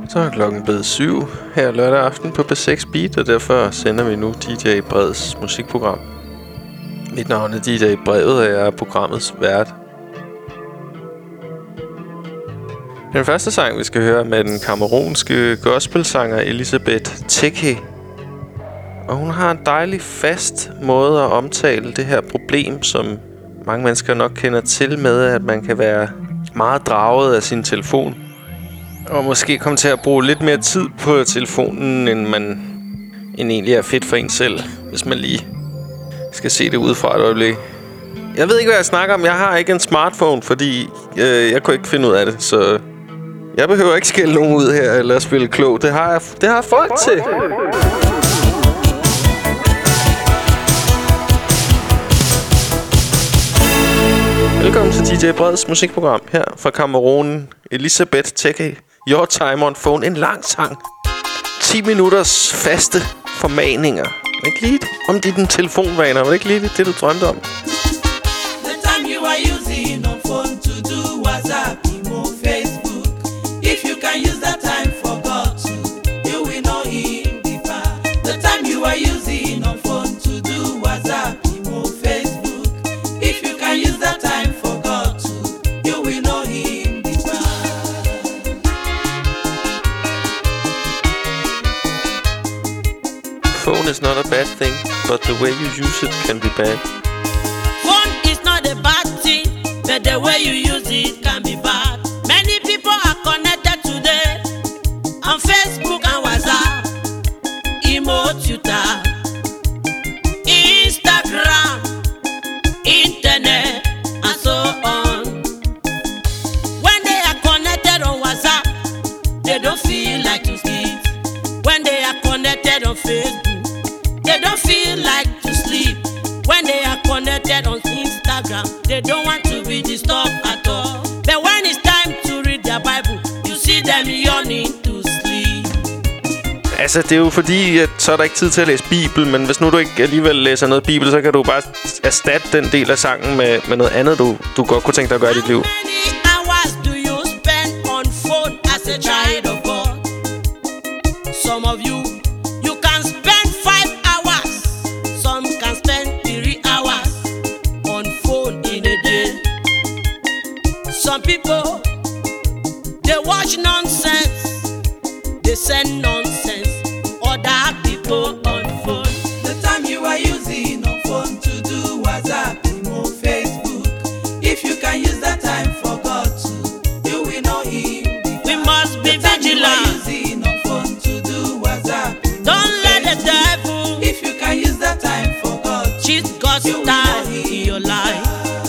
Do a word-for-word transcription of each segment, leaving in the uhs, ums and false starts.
Så er klokken blevet syv her lørdag aften på B seks Beat, og derfor sender vi nu D J Breds musikprogram. Mit navn er D J Brevet, og jeg er programmets vært. Den første sang, vi skal høre, med den kamerunske gospelsanger Elisabeth Teke. Og hun har en dejlig fast måde at omtale det her problem, som mange mennesker nok kender til med, at man kan være meget draget af sin telefon. Og måske komme til at bruge lidt mere tid på telefonen, end man end egentlig er fedt for en selv, hvis man lige skal se det udefra et øjeblik. Jeg ved ikke, hvad jeg snakker om. Jeg har ikke en smartphone, fordi øh, jeg kunne ikke finde ud af det, så jeg behøver ikke skælde nogen ud her eller spille klog. Det har jeg, det har jeg folk til. Velkommen til D J Breds musikprogram her fra Cameronen. Elisabeth Teke, Your Time on Phone. En lang sang. ti minutters faste formaninger. Var ikke lige om dine telefonvaner? Var det ikke lige det, du drømte om? The time you are using on phone to do WhatsApp, email, Facebook. If you can use that time for God to, you will know Him deeper. The time you are using on phone to do WhatsApp, email, Facebook. If you can use that time for God to, you will know Him deeper. Phone is not a bad thing, but the way you use it can be bad. Phone is not a bad thing, but the way you use it can be bad. Many people are connected today on Facebook and WhatsApp, emo, Twitter, Instagram, internet, and so on. When they are connected on WhatsApp, they don't feel like to sleep. When they are connected on Facebook, they don't feel like to sleep. When they are connected on Instagram, they don't want to be disturbed at all. But when it's time to read their Bible, you see them yawning to sleep. Altså, det er jo fordi, at så er der ikke tid til at læse Bibel, men hvis nu du ikke alligevel læser noget Bibel, så kan du bare erstatte den del af sangen med, med noget andet, du, du godt kunne tænke dig at gøre i dit liv. How many hours do you spend on phone as a child of God? Some of you, you can spend five hours. Some can spend three hours on phone in a day. Some people, they watch nonsense. They send nonsense. Other people on phone. The time you are using on phone to do WhatsApp, email, Facebook. If you can use that time for God too, you will know Him. We must be vigilant. Using on phone to do WhatsApp. Don't let the devil. If you can use that time for God, cheat God's time in your life.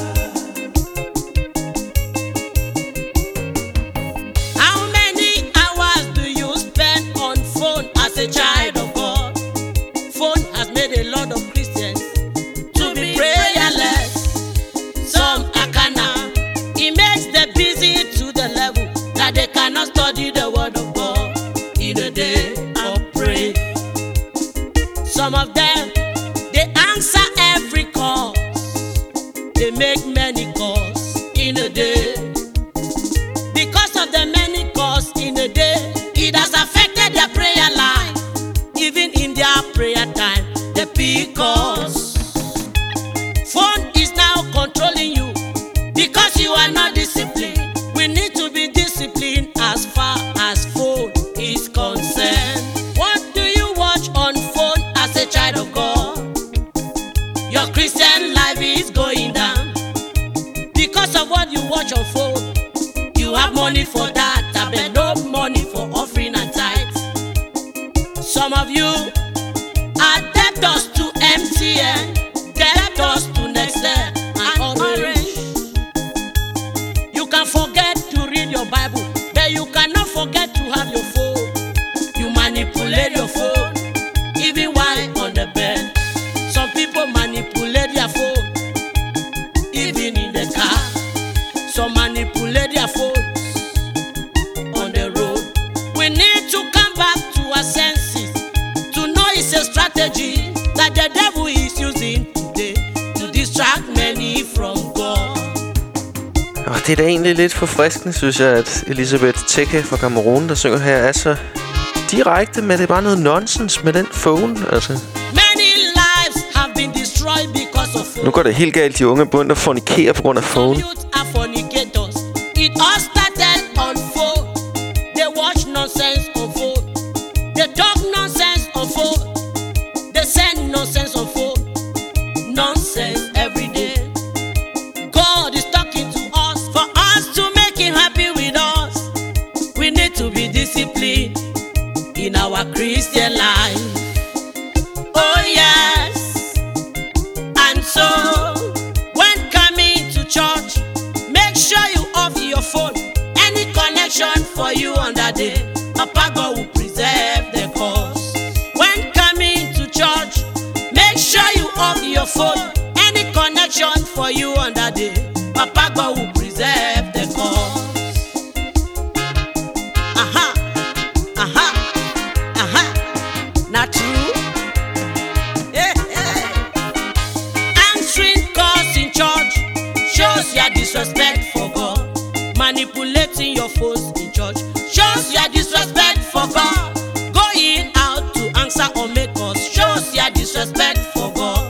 How many hours do you spend on phone as a child of God? Phone has made a lot of Christians to be prayerless. Some are carnal. It makes them busy to the level that they cannot study the word of God in a day or pray. Some of them, they answer every call. They make many calls in a day. Because of the many calls in a day, it has affected their prayer life. Even in their prayer time, they pick calls. Phone is now controlling you because you are not disciplined. We need to be disciplined as far as phone is concerned. What do you watch on phone as a child of God? Your Christian life is going down because of what you watch on phone. You have money for that, but no money for offering and tithes. Some of you are debtors to M T N, debtors to Nextel and Orange. You can forget to read your Bible, but you cannot forget to have your phone. You manipulate your phone, even while on the bed. Some people manipulate their phone, even in the car. Some manipulate their phones on the road. We need to come back to our senses to know it's a strategy that the devil is using today to distract many from God. Og det er da egentlig lidt forfriskende, synes jeg, at Elisabeth Teke fra Cameroon, der synger her, er så direkte, men det er bare noget nonsens med den phone, altså. Many lives have been destroyed because of phone. Nu går det helt galt. De unge begynder at fornikere på grund af phone. Youth are fornicators. It all started on phone. They watch nonsense on phone. They talk nonsense on phone. They send nonsense on phone. Nonsense every day. God is talking to us. For us to make him happy with us, we need to be disciplined in our Christian life. Oh yes. And so when coming to church, make sure you off your phone. Any connection for you on that day, Papa God will preserve the cause. When coming to church, make sure you off your phone. Any connection for you on that day, Papa God will preserve the cause. Aha, aha, aha. Not true. Hey, hey. Answering calls in church shows your disrespect for God. Manipulating your phones in church shows your disrespect for God. Going out to answer or make calls shows your disrespect for God.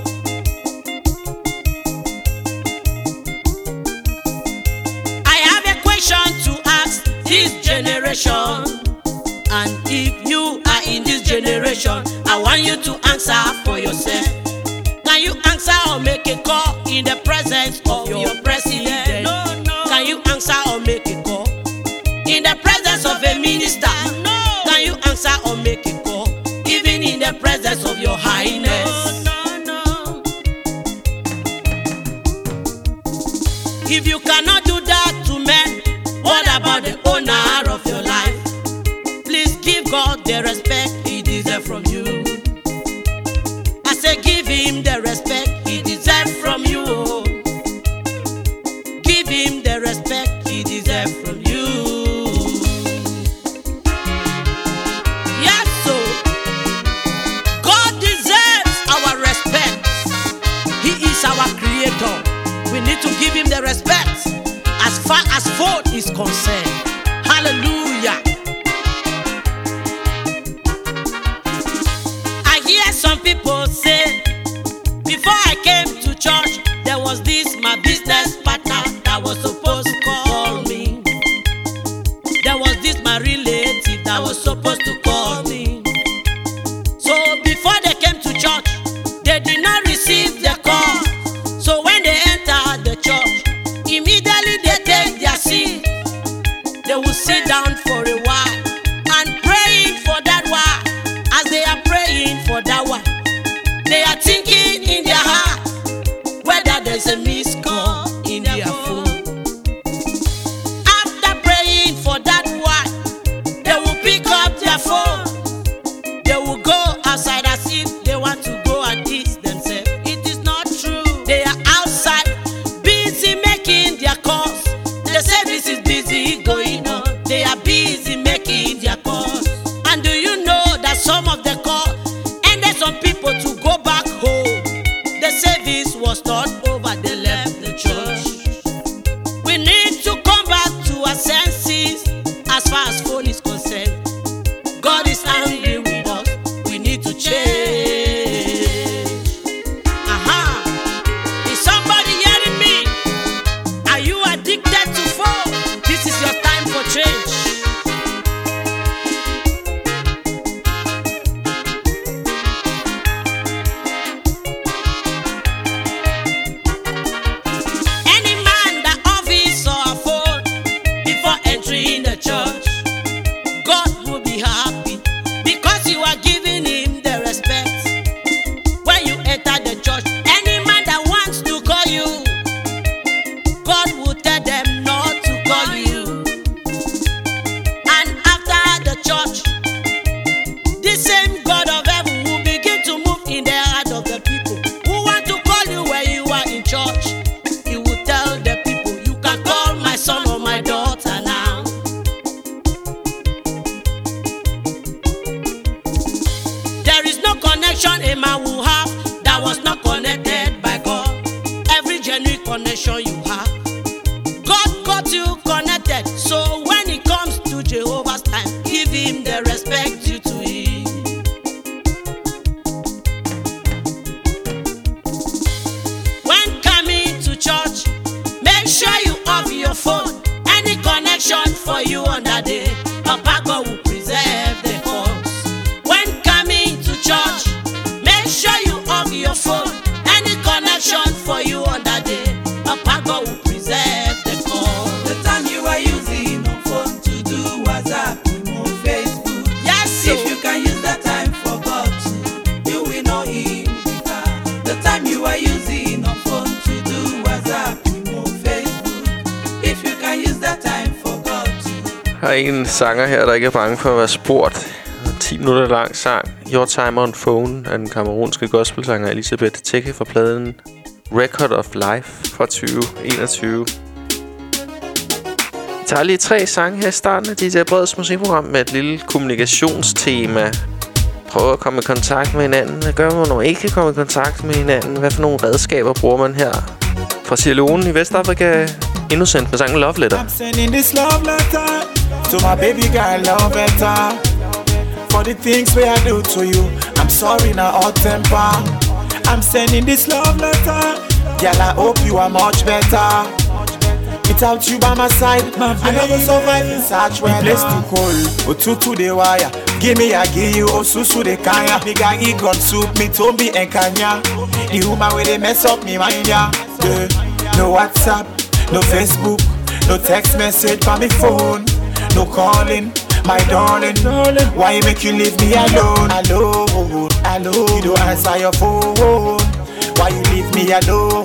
I have a question to ask this generation. And if you are in this generation, I want you to answer for yourself. Can you answer or make a call in the presence of your president? No, no. Can you answer or make a call in the presence of a minister? No. Can you answer or make a call even in the presence of your highness? No, no, no. If you cannot do that to men, what about the owner of your life? Please give God the respect he deserves from you. I say give him the respect he deserves from you. Give him the respect he deserves from you. Yes, so God deserves our respect. He is our creator. We need to give him the respect as far as phone is concerned. Hallelujah. I hear some people say, before I came to church, there was this my business partner that was supposed to call me. There was this my relative that was supposed to call me. So before they came to church, they did not receive the call. So when they entered the church, immediately they take their seat. They will sit down for a while and praying for that while. As they are praying for that one, they are thinking in their heart whether there's a missed call in their phone. After praying for that one, they will pick up their phone. They will go outside as if they want to go and eat themselves. It is not true. They are outside busy making their calls. The service is busy going on. They are busy making their calls. And do you know that some of the call ended some people to go back home? The service was not over, they left the church. We need to come back to our senses as far as phone is concerned. God is angry with us. We need to change. Aha. Is somebody hearing me? Are you addicted to phone? This is your time for change. Any man that office or a phone before entering the church, God will be happy because you are giving him the respect. When you enter the church, any man that wants to call you, God will tell them not to call you. And after the church, this same God of heaven will begin to move in the heart of the people who want to call you when you are in church. He will tell the people, you can call my son or my daughter now. There is no connection a man will have that was not connected by God. Every genuine connection you have, God got you give him the respect due to him. When coming to church, make sure you off your phone. Any connection for you on that day, Papa God will preserve the house. When coming to church, make sure you off your phone. Any connection for you on that day, Papa God will preserve the call. The time you are using on phone to do WhatsApp, on Facebook. Yes, so. If you can use that time for God, you will know him deeper. The time you are using on phone to do WhatsApp, on Facebook. If you can use that time for God. Her er en sanger her, der ikke er bange for at være spurgt. ti minutter lang sang. Your Time on Phone af den kamerunske gospelsanger Elisabeth Teke fra pladen Record of Life fra tyve enogtyve. Jeg tager lige tre sange her i starten af D J Breds musikprogram med et lille kommunikationstema. Prøv at komme i kontakt med hinanden. Hvad gør man, når man ikke kan komme i kontakt med hinanden? Hvad for nogle redskaber bruger man her? Fra Sierra Leone i Vestafrika. Endnu sendt med sangen Love Letter. I'm sending this love letter to my baby girl, love letter. For the things we I do to you, I'm sorry, not all temper. I'm sending this love letter, girl, I hope you are much better. Without you by my side, I never survive in such weather. The place too cold, Otutu the wire. Give me a give you, Osusu the kaya. Nigga, he gun soup, me Tombi and Kanya. The woman where they mess up me mind, yeah. Yeah. No WhatsApp, no Facebook, no text message on me phone, no calling. My darling, why you make you leave me alone? Alone, alone. You don't answer your phone. Why you leave me alone?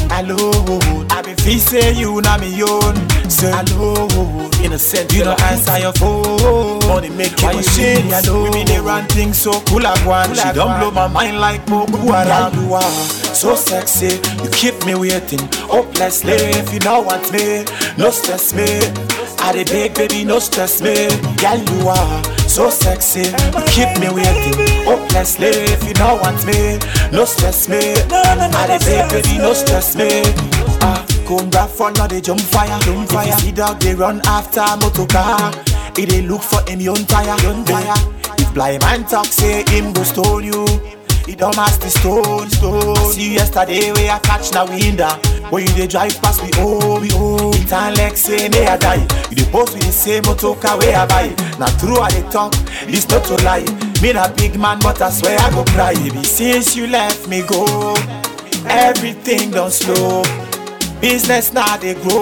Alone. I been feel say you not me own. Say alone, innocent. You don't answer your phone. Money make you leave me alone. We they run things so cool like one. She don't blow my mind like Mogu around. You are so sexy. You keep me waiting. Hopelessly, if you don't want me, no stress me. I dey beg, baby, no stress me. Girl, you are so sexy. You keep me waiting hopelessly. If you don't want me, no stress me. I dey beg, baby, no stress me. Ah, come back for now, they jump fire, jump fire. If you see dog, they run after motor car. If they look for him, young tire, young tire. If blind man talk, say him go stone you. He don't mask the stone, stone. See you yesterday where I catch na window. When you dey drive past we oh, we oh. It and like say me I die. You dey post with the same motor car where I buy. Now true I dey talk, this not to lie. Me na big man but I swear I go cry. Baby, since you left me go, everything done slow. Business now they grow.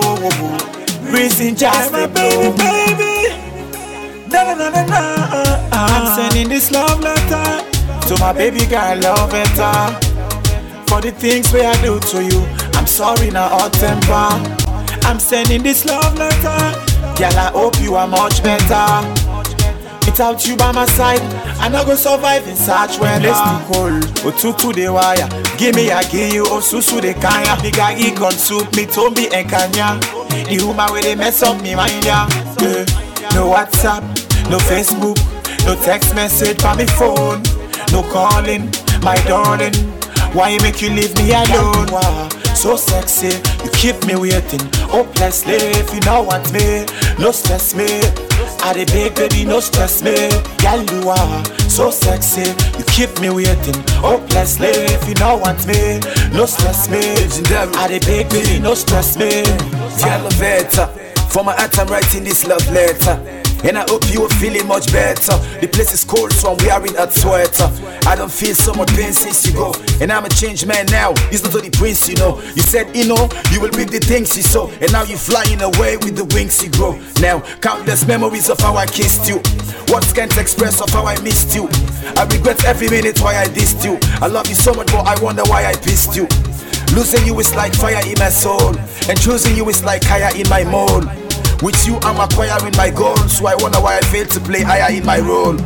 Reason just they blow. Baby, na na na na. I'm sending this love letter to my baby girl, love letter. For the things we I do to you, I'm sorry, not all temper. I'm sending this love letter, girl, I hope you are much better. Without you by my side, I not go survive in such weather. Place too cold, Otutu the wire. Give me a give you, Osusu the kaya. Nigga, he gun soup, me Tombi and Kanya. The woman where they mess up me mind, yeah. Yeah. No WhatsApp, no Facebook, no text message on me phone, no calling, my darling. Why you make you leave me alone? Wow, so sexy, you keep me waiting hopelessly. If you don't want me, no stress me. I dey beg, baby, no stress me. Girl, you are so sexy, you keep me waiting hopelessly. If you don't want me, no stress me. I dey beg, baby, no stress me. Elevator, for my heart I'm writing this love letter. And I hope you are feeling much better. The place is cold, so I'm wearing a sweater. I don't feel so much pain since you go. And I'm a changed man now, it's not only prince, you know. You said, you know, you will reap the things you sow. And now you're flying away with the wings you grow. Now, countless memories of how I kissed you. Words can't express of how I missed you. I regret every minute why I dissed you. I love you so much, but I wonder why I pissed you. Losing you is like fire in my soul, and choosing you is like fire in my mold. With you I'm acquiring my goals, so I wonder why I failed to play higher in my role.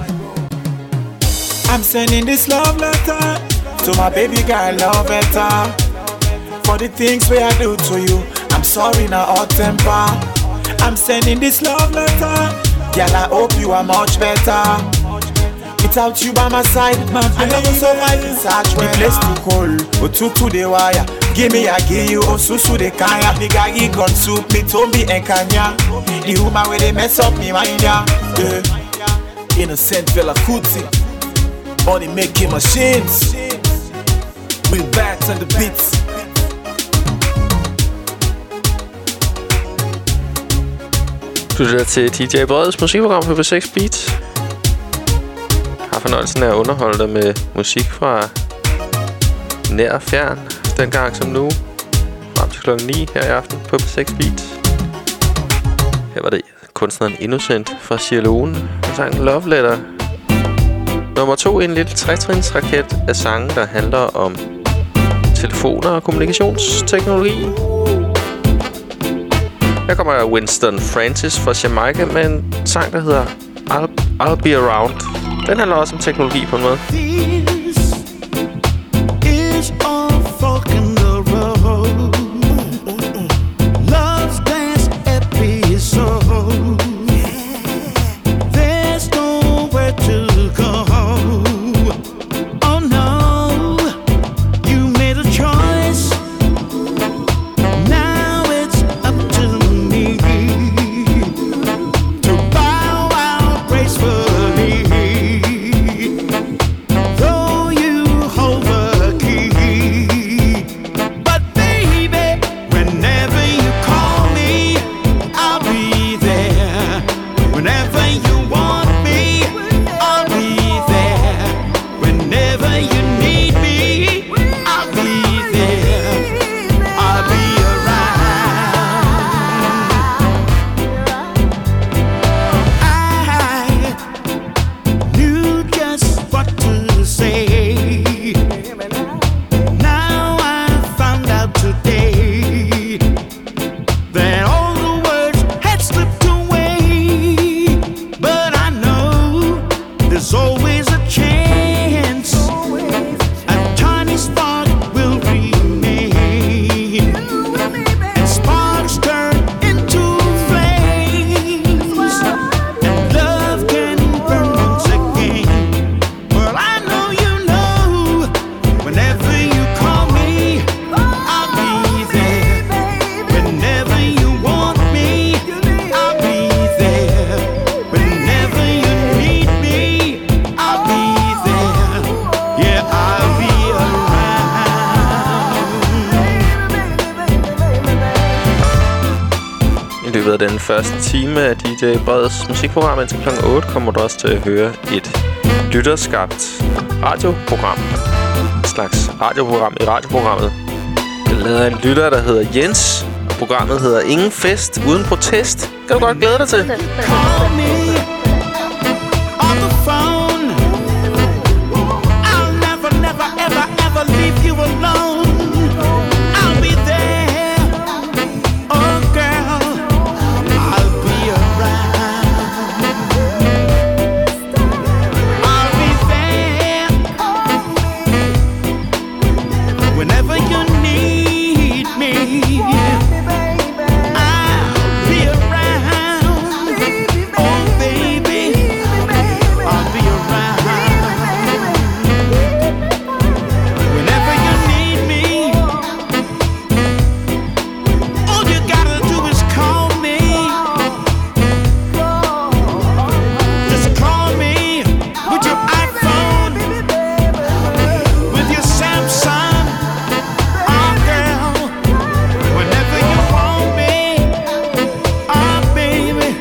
I'm sending this love letter to my baby girl, love letter. For the things we I do to you, I'm sorry, not all temper. I'm sending this love letter, girl, I hope you are much better. Without you by my side, I never survive in such weather. The place too cold, Otutu the wire. Give me a give you, Osusu the kaya. Nigga, he gun soup, me Tombi and Kanya. The woman where they mess up me mind, yeah. Yeah. innocent Fela Kuti. Money making machines. We back on the beats. Du lytter til D J Breds musikprogram på P seks Beats. Har fornøjelsen af at underholde dig med musik fra nær og fjern, dengang som nu, frem til klokken ni her i aften på P seks Beats. Her var det kunstneren Innocent fra Sierra Leone og sangen Love Letter. Nummer to i en lille tretrinsraket af sange, der handler om telefoner og kommunikationsteknologi. Her kommer Winston Francis fra Jamaica med en sang, der hedder I'll, I'll Be Around. Den handler også om teknologi på en måde. This is all fucking the road. Love's dance episode. There's nowhere to go. Oh no, you made a choice. Now it's up to me to bow out gracefully. Though you hold the key, but baby, whenever you call me, I'll be there. Whenever you want me, I'll be there. Whenever you need me, I'll be there. I'll be around. I knew just what to say. Now I found out today that all the words had slipped away. But I know there's always a chance. A tiny spark will remain. And sparks turn into flames. And love can burn once again. Well, I know you know. Whenever you call me, I'll be there. Whenever you want me, I'll be there. Whenever you need me, I'll be there. Yeah, I'll be I løbet af den første time af D J Breds musikprogram indtil klokken otte kommer du også til at høre et lytterskabt radioprogram. Et slags radioprogram i radioprogrammet. Det er lavet af en lytter, der hedder Jens, og programmet hedder Ingen Fest Uden Protest. Kan du godt glæde dig til? Call me on the phone. I'll never, never, ever, ever leave you alone. I'll be there. Oh, girl, I'll be around. I'll be there. Whenever you need me, I'll be around. Oh, baby, I'll be around. Whenever you need me, all you gotta do is call me. Just call me with your iPhone, with your Samsung. Oh, girl, whenever you want me, oh, baby.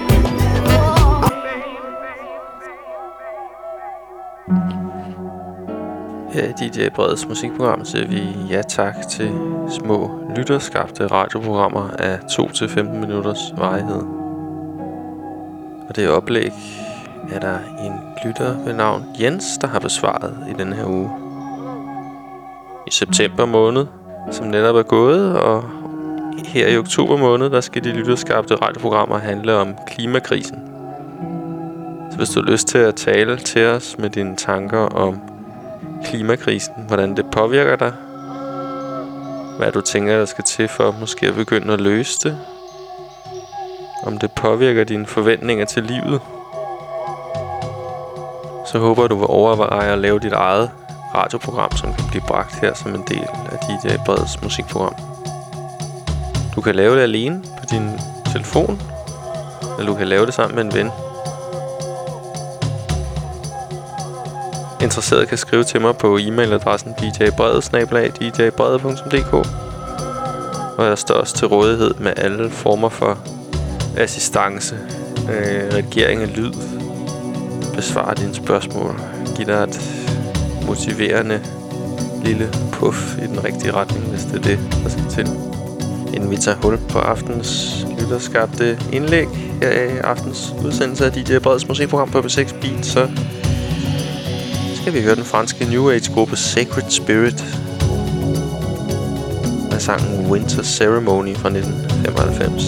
Her i D J Breds musikprogram siger vi ja tak til små lytterskabte radioprogrammer af to til femten minutters varighed. Og det oplæg er der en lytter ved navn Jens, der har besvaret i denne her uge. I september måned, som netop er gået, og her i oktober måned, der skal de lytterskabte radioprogrammer handle om klimakrisen. Så hvis du har lyst til at tale til os med dine tanker om klimakrisen, hvordan det påvirker dig, hvad du tænker, der skal til for måske at begynde at løse det, om det påvirker dine forventninger til livet, så håber jeg, du vil overveje at lave dit eget radioprogram, som kan blive bragt her som en del af D J Breds musikprogram. Du kan lave det alene på din telefon, eller du kan lave det sammen med en ven. interesseret kan skrive til mig på e-mailadressen d j brede snabel-a d j brede punktum d k. Og jeg står også til rådighed med alle former for assistance, øh, redigering af lyd, besvare dine spørgsmål, give dig et motiverende lille puff i den rigtige retning, hvis det er det, der skal til. Inden vi tager hul på aftens lytterskabte indlæg her i aftens udsendelse af D J Breds musikprogram på P seks Beat, så skal vi høre den franske New Age-gruppe Sacred Spirit med sangen Winter Ceremony fra nitten femoghalvfems.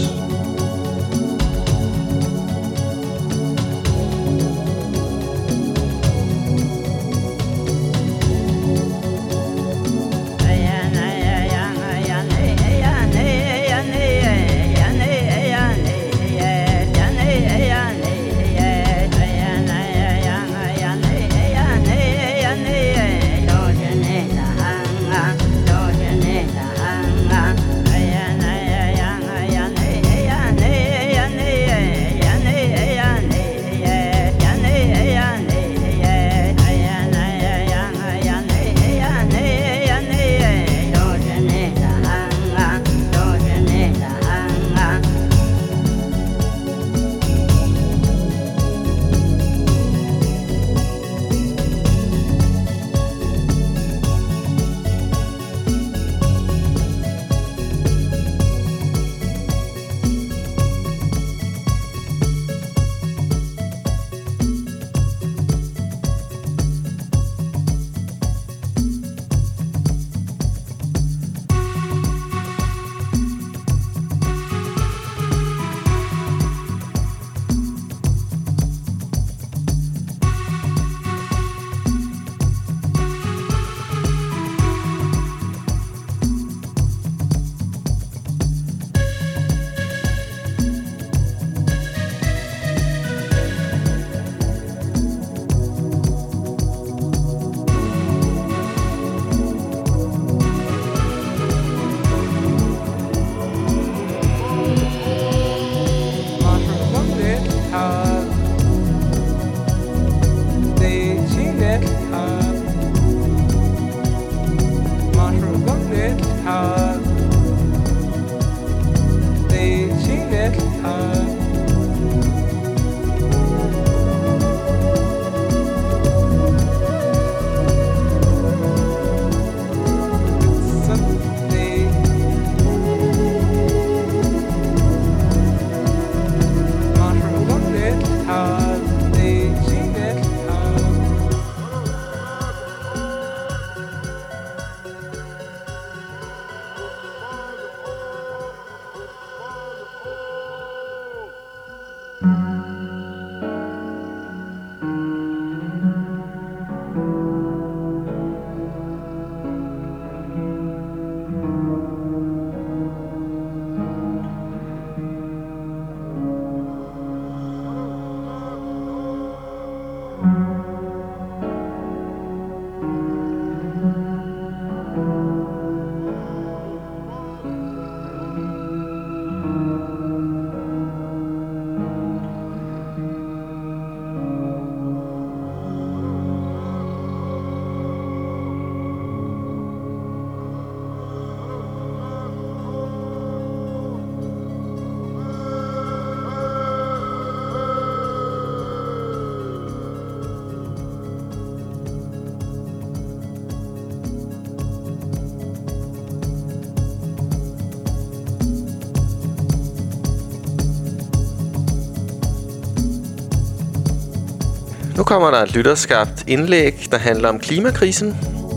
Nu kommer der et lytterskabt indlæg, der handler om klimakrisen.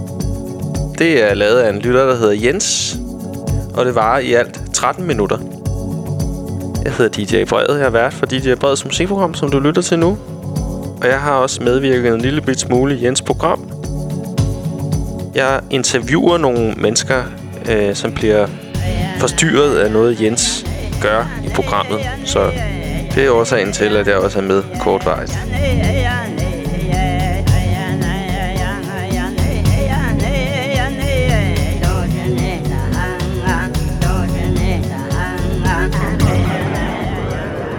Det er lavet af en lytter, der hedder Jens, og det varer i alt tretten minutter. Jeg hedder D J Brede, jeg er vært for D J Breds musikprogram, som du lytter til nu. Og jeg har også medvirket en lille bit smule i Jens' program. Jeg interviewer nogle mennesker, øh, som bliver forstyrret af noget, Jens gør i programmet. Så det er årsagen til, at jeg også er med kortvarigt.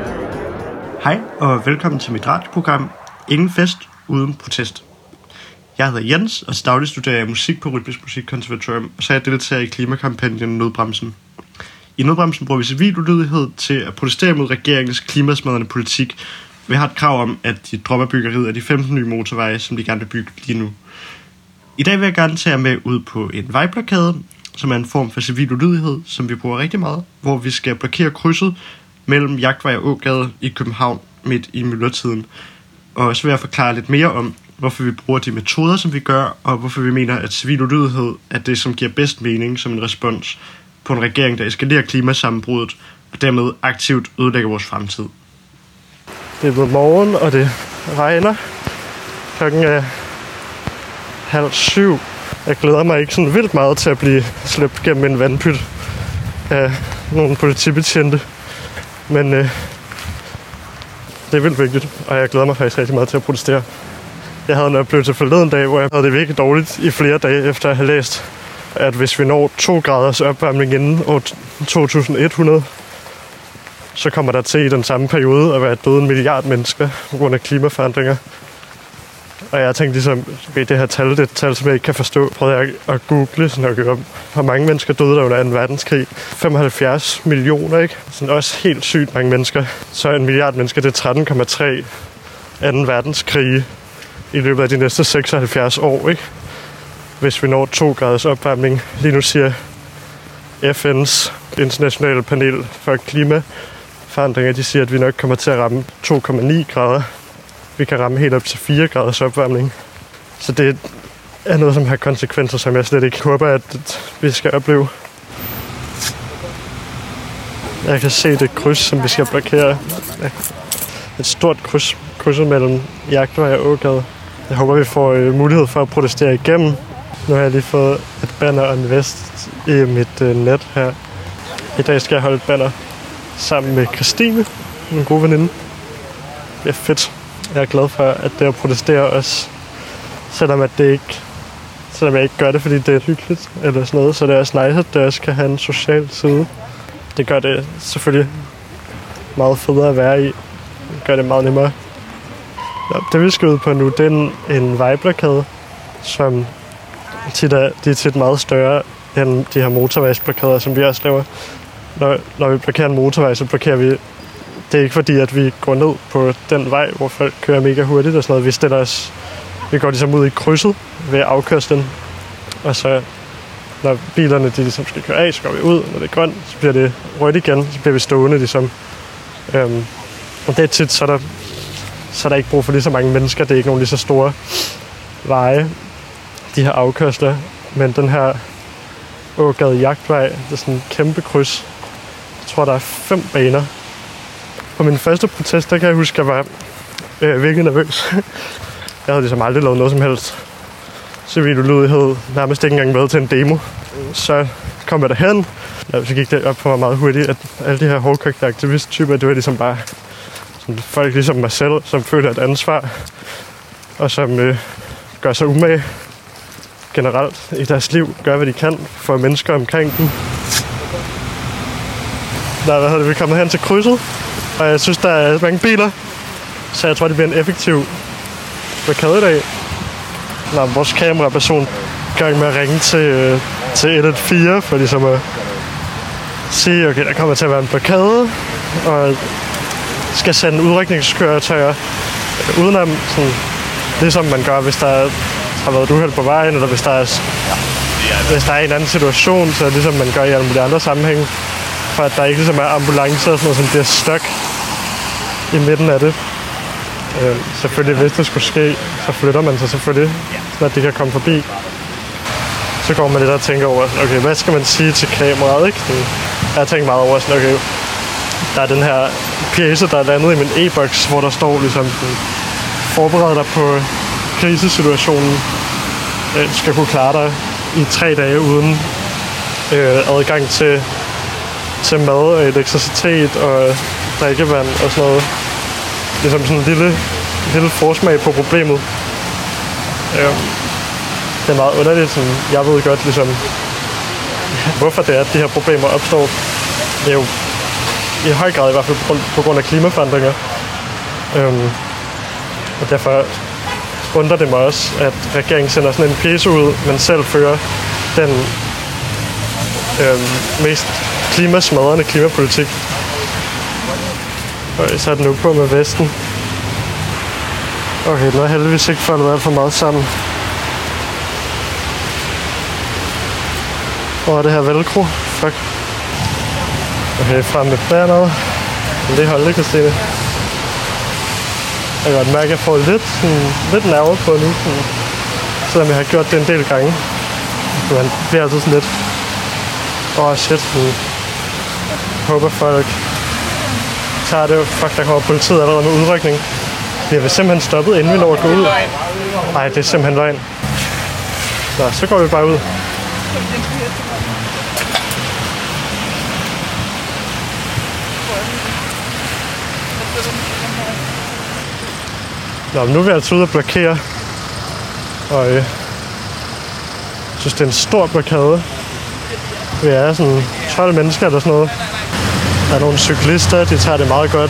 Hej og velkommen til mit radioprogram Ingen fest uden protest. Jeg hedder Jens, og til daglig studerer jeg musik på Rytmisk Musikkonservatorium, og så er jeg deltager i klimakampagnen Nødbremsen. I Nødbremsen bruger vi civil ulydighed til at protestere mod regeringens klimasmadrende politik. Vi har et krav om, at de dropper byggeriet af de femten nye motorveje, som de gerne vil bygge lige nu. I dag vil jeg gerne tage jer med ud på en vejblokade, som er en form for civil ulydighed, som vi bruger rigtig meget, hvor vi skal blokere krydset mellem Jagtvej og Ågade i København midt i myldretiden. Og så vil jeg forklare lidt mere om, hvorfor vi bruger de metoder, som vi gør, og hvorfor vi mener, at civil ulydighed er det, som giver bedst mening som en respons på en regering, der eskalerer klimasammenbruddet og dermed aktivt ødelægger vores fremtid. Det er blevet morgen, og det regner. Klokken er halv syv. Jeg glæder mig ikke sådan vildt meget til at blive slæbt gennem en vandpyt af nogle politibetjente. Men øh, det er vildt vigtigt, og jeg glæder mig faktisk rigtig meget til at protestere. Jeg havde en oplevelse forleden dag, hvor jeg havde det virkelig dårligt i flere dage efter at have læst, at hvis vi når to graders opvarmning inden år to tusind et hundrede, så kommer der til i den samme periode at være døde en milliard mennesker på grund af klimaforandringer. Og jeg tænkte ligesom, at det her tal, det er et tal, som jeg ikke kan forstå. Prøvede jeg at google, sådan at gøre, hvor mange mennesker døde der under anden verdenskrig. femoghalvfjerds millioner, ikke? Sådan også helt sygt mange mennesker. Så en milliard mennesker, det er tretten komma tre anden verdenskrig i løbet af de næste seksoghalvfjerds år, ikke? Hvis vi når to graders opvarmning. Lige nu siger F N's internationale panel for klimaforandringer, de siger, at vi nok kommer til at ramme to komma ni grader. Vi kan ramme helt op til fire graders opvarmning. Så det er noget, som har konsekvenser, som jeg slet ikke håber, at vi skal opleve. Jeg kan se det kryds, som vi skal blokere. Et stort kryds, krydset mellem Jagtvej og Ågade. Jeg håber, vi får øh, mulighed for at protestere igennem. Nu har jeg lige fået et banner og en vest i mit øh, net her. I dag skal jeg holde et banner sammen med Christine, min gode veninde. Det er fedt. Jeg er glad for, at det at protestere også, selvom, at det ikke, selvom jeg ikke gør det, fordi det er hyggeligt eller sådan noget, så det er også nice, at det også kan have en social side. Det gør det selvfølgelig meget federe at være i. Det gør det meget nemmere. Ja, det vi skal ud på nu, det er en, en vejblokade, som tit er, de er tit meget større end de her motorvejsblokader, som vi også laver. Når, når vi blokerer en motorvej, så blokerer vi. Det er ikke fordi, at vi går ned på den vej, hvor folk kører mega hurtigt og sådan noget. Vi stiller os, vi går ligesom ud i krydset ved afkørslen, og så når bilerne de ligesom skal køre af, så går vi ud. Når det er grønt, så bliver det rødt igen, så bliver vi stående ligesom. Øhm, og det er tit, så er der så er der ikke brug for lige så mange mennesker. Det er ikke nogen lige så store veje, de her afkørsler. Men den her Ågade Jagtvej, det er sådan en kæmpe kryds. Jeg tror, der er fem baner. På min første protest, der kan jeg huske, at jeg var øh, virkelig nervøs. Jeg havde ligesom aldrig lavet noget som helst civil ulydighed. Nærmest ikke engang været til en demo. Så kom jeg derhen. Ja, så gik det op for mig meget hurtigt, at alle de her hårdkogte aktivisttyper, det var ligesom bare sådan folk ligesom mig selv, som føler et ansvar, og som øh, gør sig umage generelt i deres liv, gør hvad de kan for mennesker omkring dem. Der hvad det, vi kommet hen til krydset, og jeg synes, der er mange biler, så jeg tror, det bliver en effektiv blokade i dag. Når vores kameraperson er i gang med at ringe til, øh, til et et fire, for ligesom at sige, okay, der kommer til at være en blokade, og skal sende udrykningskøretøjer udenom, sådan, ligesom man gør, hvis der har været et uheld på vejen, eller hvis der er, hvis der er en anden situation, så ligesom man gør i alle mulige andre sammenhænge, for at der ikke ligesom er ambulancer og sådan noget, som bliver stok i midten af det. Øh, selvfølgelig, hvis det skulle ske, så flytter man sig selvfølgelig, så at de kan komme forbi. Så går man lidt og tænker over, okay, hvad skal man sige til kameraet, ikke? Jeg har tænkt meget over sådan, okay, der er den her pjece, der er landet i min e-boks, hvor der står ligesom, forbered dig på krisesituationen. Du skal kunne klare dig i tre dage uden øh, adgang til, til mad og elektricitet og drikkevand og sådan noget. Ligesom sådan en lille, lille forsmag på problemet. Øh, det er meget underligt. Sådan, jeg ved godt, ligesom, hvorfor det er, at de her problemer opstår. Det er jo i høj grad i hvert fald på grund, på grund af klimaforandringer. Øhm, og derfor undrer det mig også, at regeringen sender sådan en pjece ud, men selv fører den øhm, mest klimasmadrende klimapolitik. Og så er den nu på med vesten. Okay, den er heldigvis ikke foldet alt for meget sammen. Hvor er det her velcro? Fuck. Okay, frem med banneret. Men det holder ikke, Christine. Jeg kan godt mærke, at jeg får lidt, sådan, lidt nerve på nu. Sådan, selvom jeg har gjort det en del gange. Man bliver altså sådan lidt... Åh, oh, shit. Sådan, håber folk tager det. Fuck, der kommer politiet allerede med udrykning. Vi har simpelthen stoppet, inden vi når at gå ud. Nej, det er simpelthen løgn. Nå, så går vi bare ud. Nå, men nu er vi altså ude at blokere. Og øh, jeg synes, det er en stor blokade. Vi er sådan tolv mennesker eller sådan noget. Der er nogle cyklister, de tager det meget godt.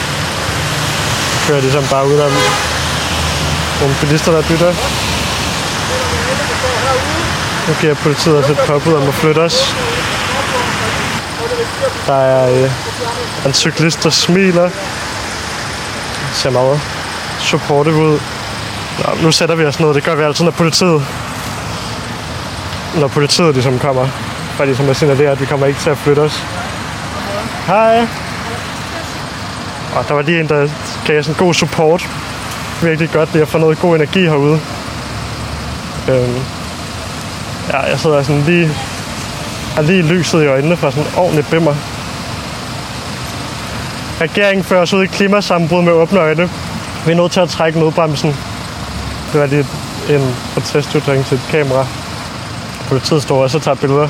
Kører ligesom bare udenom nogle bilister, der bytter. Nu giver politiet os et påbud om at flytte os. Der er øh, en cyklist, der smiler. Det ser meget supportive ud. Nå, nu sætter vi os ned. Det gør vi altid, når politiet når politiet ligesom kommer. For ligesom at signalere, at vi kommer ikke til at flytte os. Hej! Og der var lige en, der gav sådan god support. Virkelig godt lige at få noget god energi herude. Øhm. Ja, jeg sidder sådan lige... har lige lyset i øjnene fra sådan en ordentlig bimmer. Regeringen fører os ud i klimasammenbrud med åbne øjne. Vi er nødt til at trække nødbremsen. Det var lige en protestytring til et kamera. Politiet står også og tager billeder.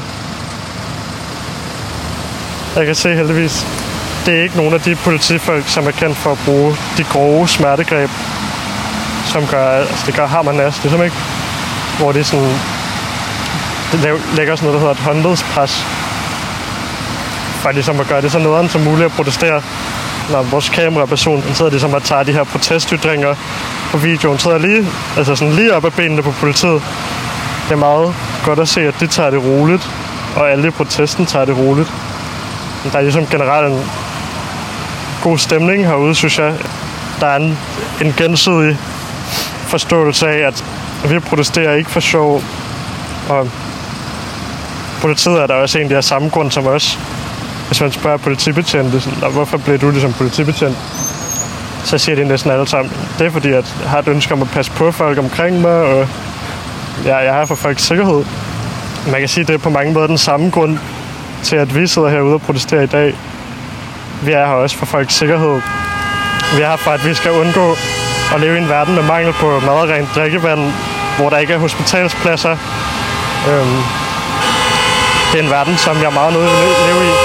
Jeg kan se heldigvis, det er ikke nogen af de politifolk, som er kendt for at bruge de grove smertegreb, som gør, altså det gør hammer næst, ligesom ikke, hvor det er sådan, det lægger sådan noget, der hedder et håndledspres, for ligesom at gøre det så nederen som muligt at protestere. Når vores kameraperson sidder ligesom og tager de her protestytringer på videoen, sidder lige, altså sådan lige op ad benene på politiet. Det er meget godt at se, at de tager det roligt, og alle i protesten tager det roligt. Der er ligesom generelt en god stemning herude, synes jeg. Der er en, en gensidig forståelse af, at vi protesterer ikke for sjov. Og politiet er der også egentlig af samme grund som os. Hvis man spørger politibetjente, sådan, hvorfor blev du ligesom politibetjent? Så siger de næsten alle sammen, det er fordi, at jeg har et ønske om at passe på folk omkring mig, og ja, jeg har for folks sikkerhed. Man kan sige, at det er på mange måder den samme grund til, at vi sidder herude og protesterer i dag. Vi er her også for folks sikkerhed. Vi er her for, at vi skal undgå at leve i en verden med mangel på mad og rent drikkevand, hvor der ikke er hospitalspladser. Øhm, det er en verden, som jeg er meget nødt til at leve i.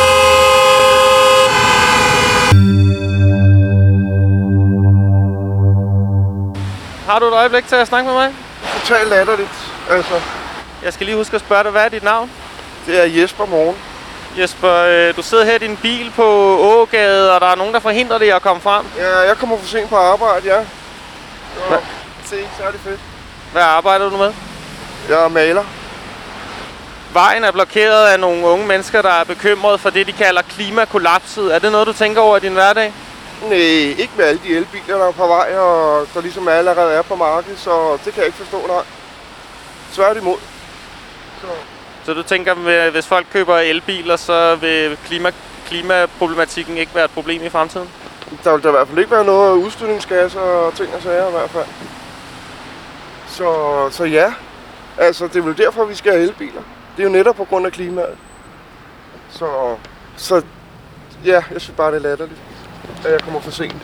Har du et øjeblik til at snakke med mig? Totalt latterligt, altså. Jeg skal lige huske at spørge dig, hvad er dit navn? Det er Jesper Morgen. Jesper, du sidder her i din bil på Ågade, og der er nogen, der forhindrer dig at komme frem. Ja, jeg kommer for sent på arbejde, ja. Så, se, så er det fedt. Hvad arbejder du med? Jeg er maler. Vejen er blokeret af nogle unge mennesker, der er bekymrede for det, de kalder klimakollapset. Er det noget, du tænker over i din hverdag? Nej, ikke med alle de elbiler, der er på vej, og der ligesom allerede er på markedet, så det kan jeg ikke forstå, nej. Svært imod. Så. Så du tænker, hvis folk køber elbiler, så vil klima, klimaproblematikken ikke være et problem i fremtiden? Der vil der i hvert fald ikke være noget udstødningsgasser og ting og sager i hvert fald. Så, så ja, altså det er vel derfor, vi skal have elbiler. Det er jo netop på grund af klimaet. Så, så ja, jeg synes bare, det er latterligt, at jeg kommer for sent.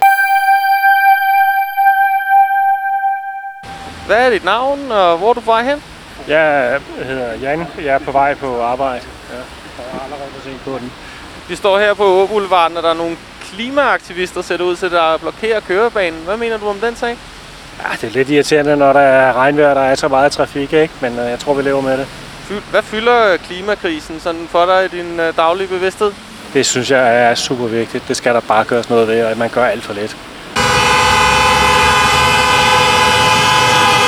Hvad er dit navn, og hvor er du på vej hen? Jeg hedder Jan. Jeg er på vej på arbejde. Ja, jeg har allerede set på den. Vi står her på Åboulevarden, og der er nogle klimaaktivister sætter ud til, der blokerer kørebanen. Hvad mener du om den sag? Ja, det er lidt irriterende, når der er regnvejr, der er så meget trafik, ikke? Men jeg tror, vi lever med det. Hvad fylder klimakrisen sådan for dig i din uh, daglige bevidsthed? Det synes jeg er super vigtigt. Det skal der bare gøres noget ved, og man gør alt for lidt.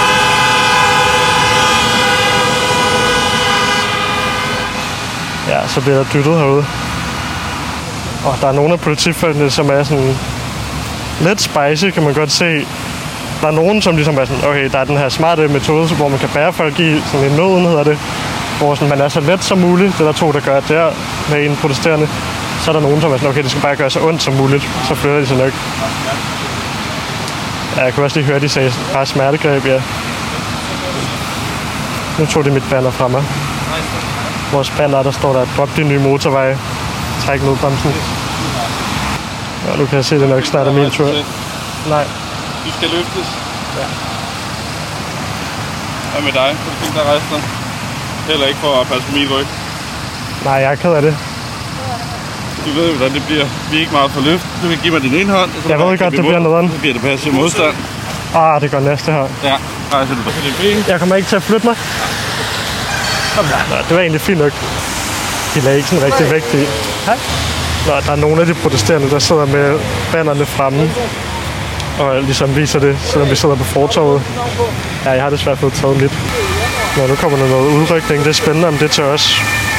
Ja, så bliver der dyttet herude. Og der er nogle af politifolkene, som er sådan lidt spicy, kan man godt se. Der er nogen, som ligesom er sådan, okay, der er den her smarte metode, hvor man kan bære folk i sådan en nøden, hedder det. Hvor sådan, man er så let som muligt. Det er der to, der gør der med en protesterende. Så er der nogen, som er sådan, okay, det skal bare gøre så ondt som muligt. Så flytter de sig nok. Ja, jeg kunne også lige høre, de sagde bare smertegreb, ja. Nu tog de mit banner fra mig. Vores banner, der står der, drop de nye motorveje. Træk nødbremsen. Ja, nu kan jeg se, det nok snart er min tur. Nej. Du skal løftes. Ja. Hvad med dig? Kan du tænke dig at rejse dig? Heller ikke for at passe på min ryg. Nej, jeg er ked af det. Du ved jo, hvordan det bliver. Vi er ikke meget for løft. Du kan give mig din ene hånd. Jeg ved godt, det bliver nederen. Så bliver det passiv modstand. Ah, det går næste her. Ja, rejser du dig på din ben. Jeg kommer ikke til at flytte mig. Nå, det var egentlig fint nok. De lagde ikke sådan rigtig vægt i. Hej. Nå, der er nogle af de protesterende, der sidder med bannerne fremme. Og ligesom viser det, selvom vi sidder på fortovet. Ja, jeg har desværre fået taget lidt. Nå, nu kommer der noget udrykning. Det er spændende, om det er til os.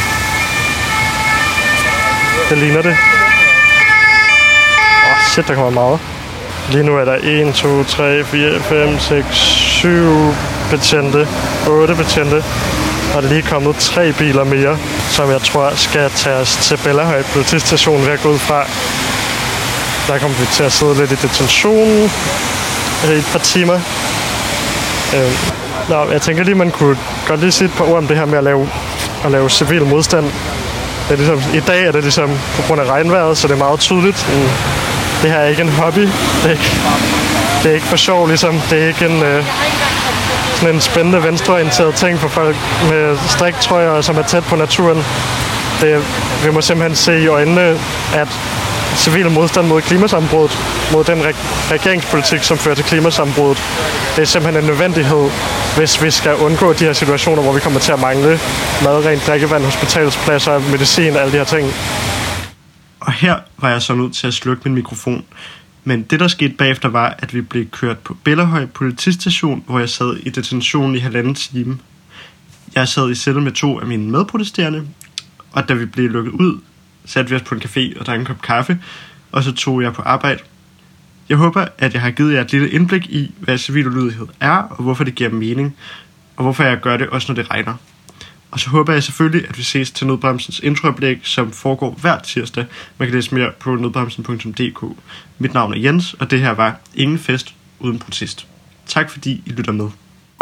Det ligner det. Åh, oh, shit, der kommer meget. Lige nu er der en, to, tre, fire, fem, seks, syv betjente. otte betjente. Og der er lige kommet tre biler mere, som jeg tror skal tage os til Bellahøj politistation ved at gå ud fra. Der kommer vi til at sidde lidt i detentionen i et par timer. Øh, nå, jeg tænker lige, man kunne godt lige sige et par ord om det her med at lave, at lave civil modstand. Det er ligesom, i dag er det ligesom på grund af regnvejret, så det er meget tydeligt. Mm. Det her er ikke en hobby. Det er ikke, det er ikke for sjov, ligesom. Det er ikke en, øh, sådan en spændende venstreorienteret ting for folk med striktrøjer, som er tæt på naturen. Det, vi må simpelthen se i øjnene, at civil modstand mod klimasammenbruddet, mod den re- regeringspolitik, som fører til klimasammenbruddet, det er simpelthen en nødvendighed, hvis vi skal undgå de her situationer, hvor vi kommer til at mangle mad, rent drikkevand, hospitalspladser, medicin, alle de her ting. Og her var jeg så nødt til at slukke min mikrofon. Men det, der skete bagefter, var, at vi blev kørt på Bellahøj politistation, hvor jeg sad i detentionen i halvanden time. Jeg sad i celle med to af mine medprotesterende, og da vi blev lukket ud, satte vi os på en café og drak en kop kaffe, og så tog jeg på arbejde. Jeg håber, at jeg har givet jer et lille indblik i, hvad civil ulydighed er, og hvorfor det giver mening, og hvorfor jeg gør det også, når det regner. Og så håber jeg selvfølgelig, at vi ses til Nødbremsens introoplæg, som foregår hver tirsdag. Man kan læse mere på nødbremsen punktum d k. Mit navn er Jens, og det her var Ingen Fest Uden Protest. Tak fordi I lytter med.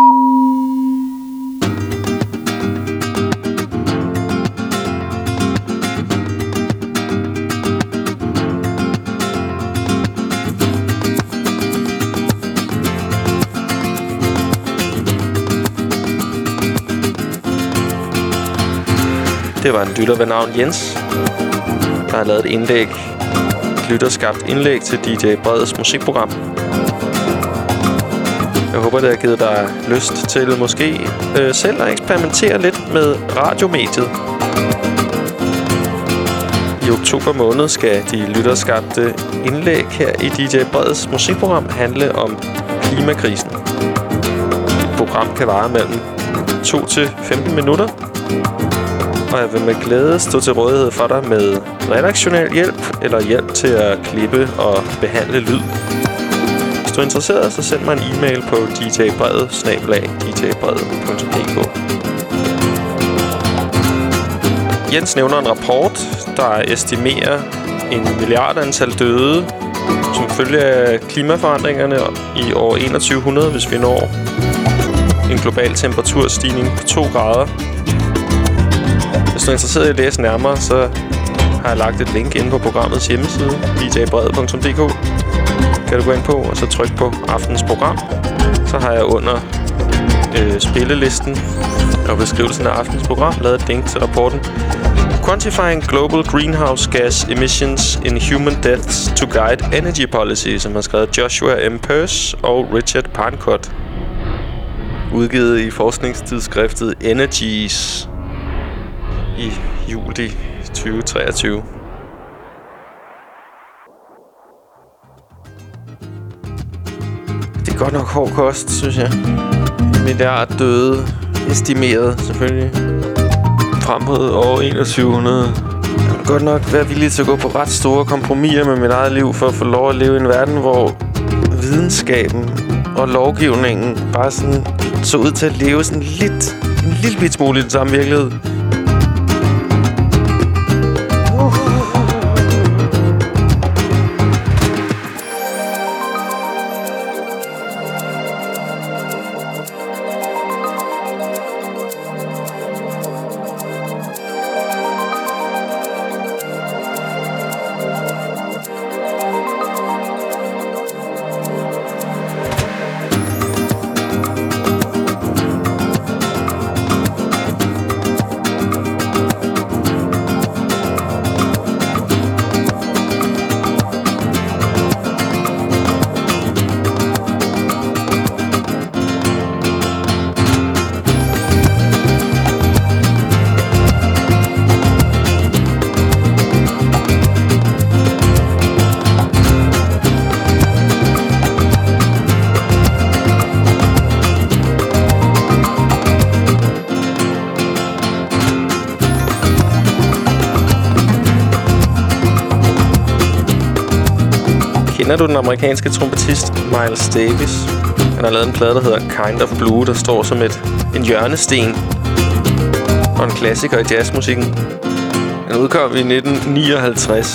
Det var en lytter ved navn Jens, der har lavet et indlæg, et lytterskabt indlæg til D J Breds musikprogram. Jeg håber, det har givet dig lyst til måske øh, selv at eksperimentere lidt med radiomediet. I oktober måned skal de lytterskabte indlæg her i D J Breds musikprogram handle om klimakrisen. Et program kan vare mellem to til femten minutter. Og jeg vil med glæde stå til rådighed for dig med redaktionel hjælp eller hjælp til at klippe og behandle lyd. Hvis du er interesseret, så send mig en e-mail på d j brede bindestreg d j brede punktum d k. Jens nævner en rapport, der estimerer en milliard antal døde som følge af klimaforandringerne i år enogtyve hundrede, hvis vi når en global temperaturstigning på to grader. Hvis du er interesseret i at læse nærmere, så har jeg lagt et link inde på programmets hjemmeside, d j brede punktum d k. Kan du gå ind på, og så trykke på aftens program. Så har jeg under øh, spillelisten og beskrivelsen af aftens program lavet et link til rapporten Quantifying Global Greenhouse Gas Emissions in Human Deaths to Guide Energy Policy, som har skrevet Joshua M. Peirce og Richard Parncott. Udgivet i forskningstidsskriftet Energies i juli tyve treogtyve. Det er godt nok hård kost, synes jeg. En milliard døde, estimeret selvfølgelig. frem mod år enogtyve hundrede. Jeg vil godt nok være villig til at gå på ret store kompromiser med mit eget liv, for at få lov at leve i en verden, hvor videnskaben og lovgivningen bare sådan så ud til at leve sådan lidt, en lille bit smule i den samme virkelighed. Kender du den amerikanske trompetist Miles Davis? Han har lavet en plade, der hedder Kind of Blue, der står som et, en hjørnesten og en klassiker i jazzmusikken. Den udkom i nitten nioghalvtreds.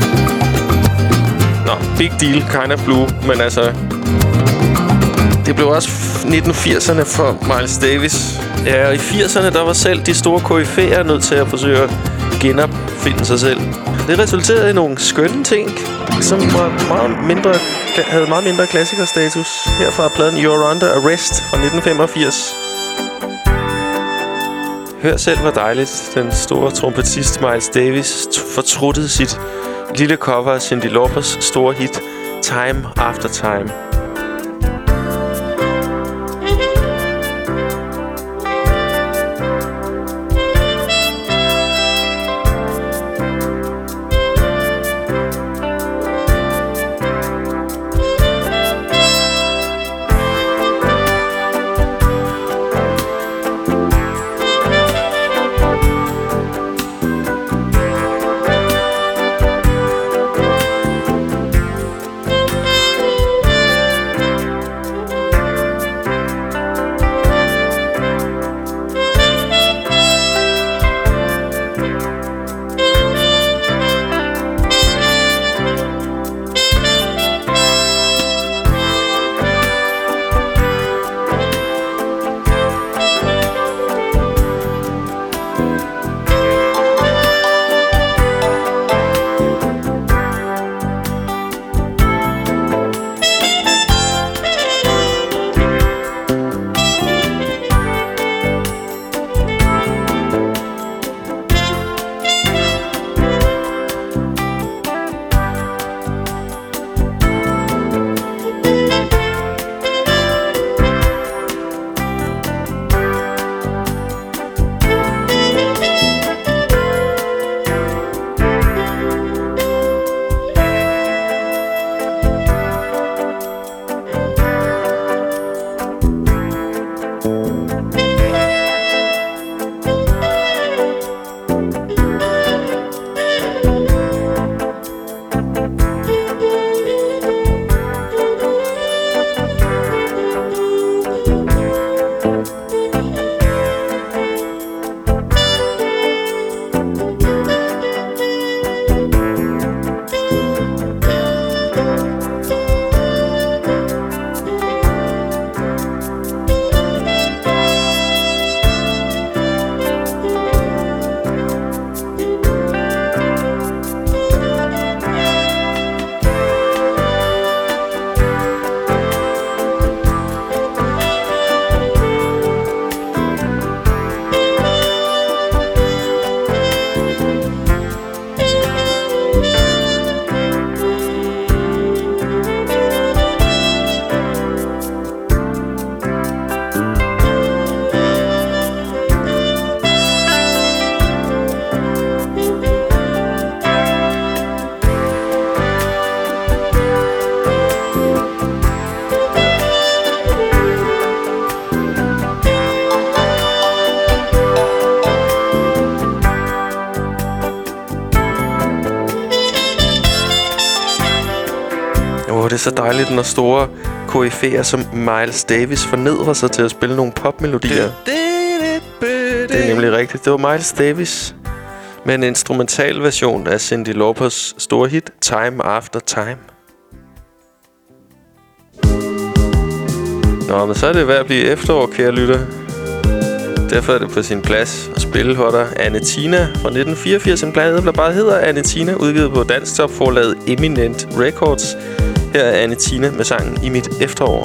Nå, big deal, Kind of Blue, men altså... Det blev også nitten firserne for Miles Davis. Ja, og i firserne, der var selv de store koryfæer nødt til at forsøge at genopfinde sig selv. Det resulterede i nogle skønne ting, som var meget mindre, havde meget mindre klassikerstatus. Herfra pladen You're Under Arrest fra nitten femogfirs. Hør selv, hvor dejligt den store trompetist Miles Davis fortruttede sit lille cover af Cyndi Laupers store hit Time After Time. det er så dejligt, når store koryfæer som Miles Davis fornedrer sig til at spille nogle popmelodier. Det er nemlig rigtigt. Det var Miles Davis med en instrumental version af Cyndi Laupers store hit Time After Time. Nå, men så er det ved at blive efterår, kære lytter. Derfor er det på sin plads at spille for dig Anne Tina fra nitten fireogfirs. En plade, der bare hedder Anne Tina, udgivet på dansk topforlaget Eminent Records. Her er Anne Tina med sangen I mit efterår.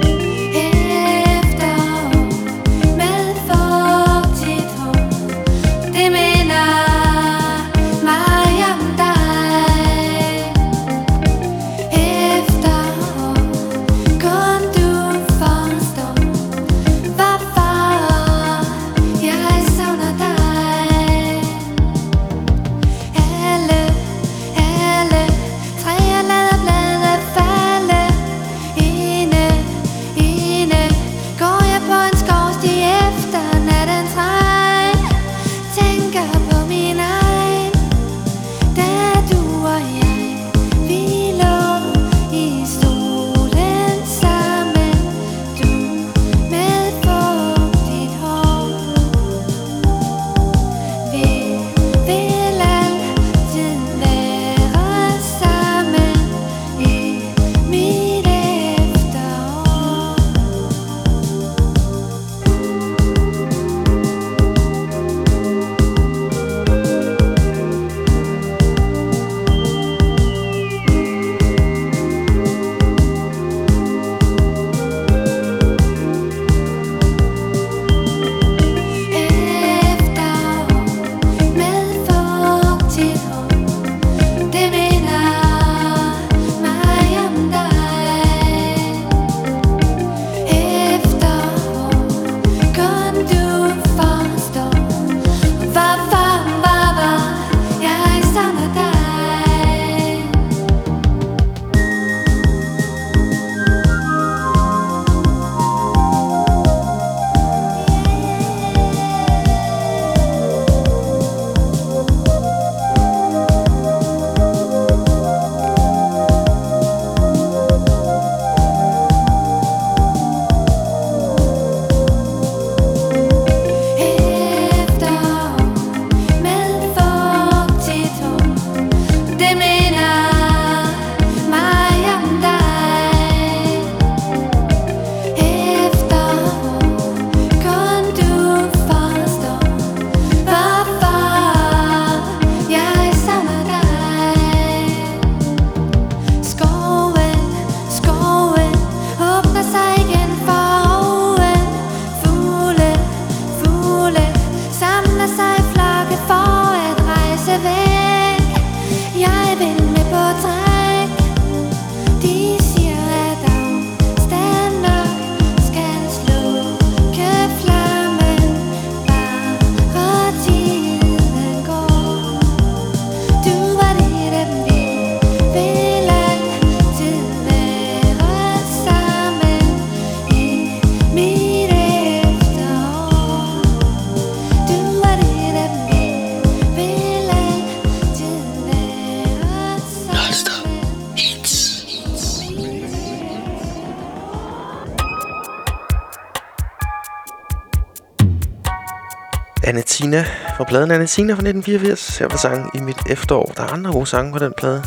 Anne Tina fra pladen Anne Tina fra nitten fireogfirs. Her var sangen I mit efterår. Der er andre gode sange på den plade,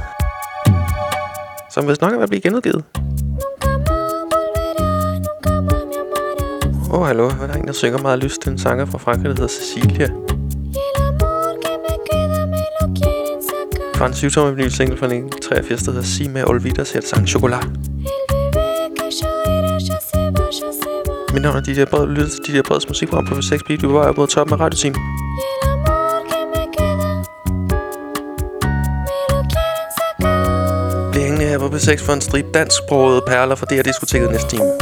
som vist nok er ved at blive genudgivet. Åh, oh, hallo. Hvad er der en, der synger meget lyst? En sanger fra Frankrig, der hedder Cecilia. Fra en syvtommer vinyl single fra nitten treogfirs, der hedder Sig med Olvidas, her sang Chocolat. Mit navn er D J Breds, lytter til D J Breds musikprogram på V seks Beat. Du var på toppen af radioteam. Bliv hængende her på V seks for en strip dansksprogede perler fra D R-diskoteket næste time.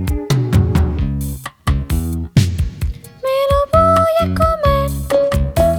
Me lo voy a comer.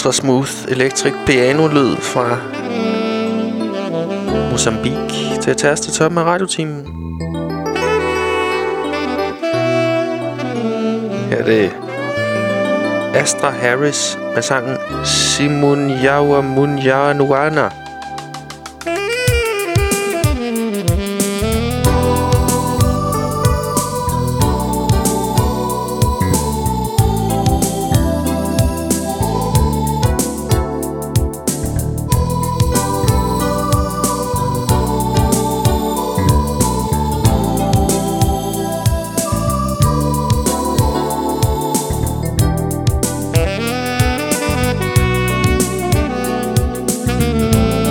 ultra smooth electric piano-lyd fra Mozambique til at taste toppen af radiotimen. Her er det Astra Harris med sangen Simunyawa Munyanuana. Thank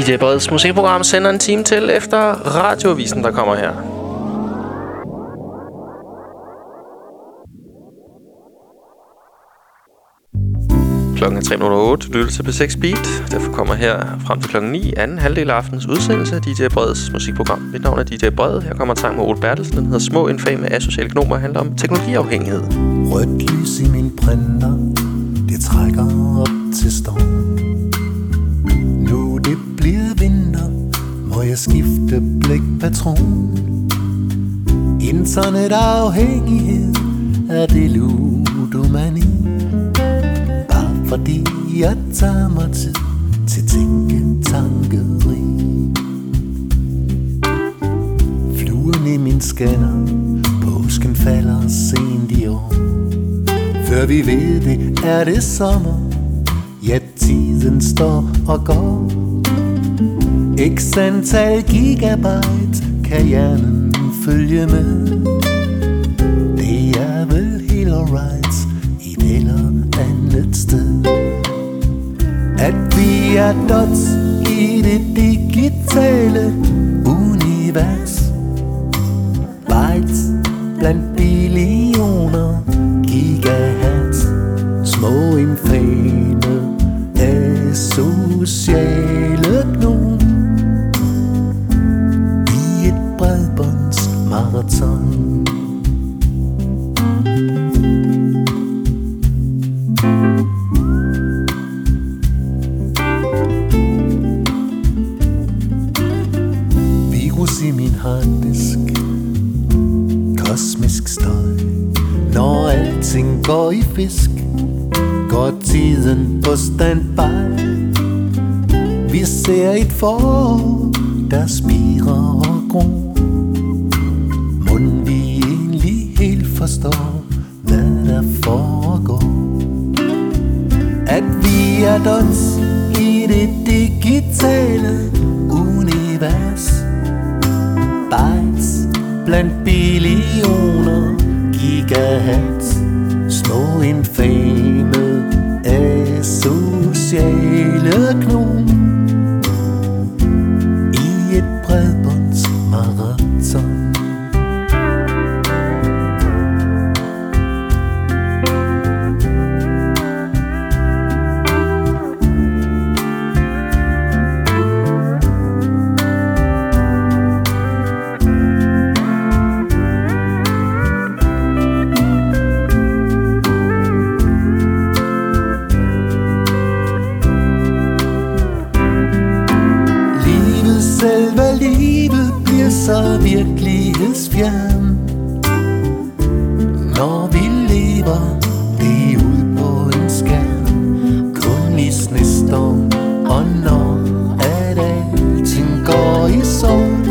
D J Breds musikprogram sender en time til efter radioavisen, der kommer her. Klokken er tre minutter otte. Lytter til P seks Beat. Derfor kommer her frem til klokken ni. Anden halvdel af aftens udsendelse af D J Breds musikprogram. Mit navn er D J Bred. Her kommer en sang med Ole Bertelsen. Den hedder Små infame asociale gnomer og handler om teknologiafhængighed. Rødt lys i min printer, det trækker op til storm. Nu det bliver vinter, må jeg skifte blikpatron. Internetafhængighed er det ludomani. Fordi jeg tager mig tid til tænketankeri. Fluerne i min scanner, påsken falder sent i år. Før vi ved det, er det sommer. Ja, tiden står og går. X antal gigabyte kan hjernen følge med. Det er vel helt alright i et eller andet sted. At vi er dots i det digitale univers. Bytes blandt billioner gigahertz. Små infame asociale gnom i et bredbåndsmarathon. I min harddisk, kosmisk støj. Når alting går i fisk, går tiden på standby. Vi ser et forår, der spirer og gror. Mon vi egentlig helt forstår, hvad der foregår. At vi er dons i det digitale univers. Bytes blandt billioner gigahertz. Små infame asociale gnom i et bredbåndsmarathon. Så virkelighedsfjern, når vi lever det ud på en skærm. Kun i snestorm, og når at alting går i sort,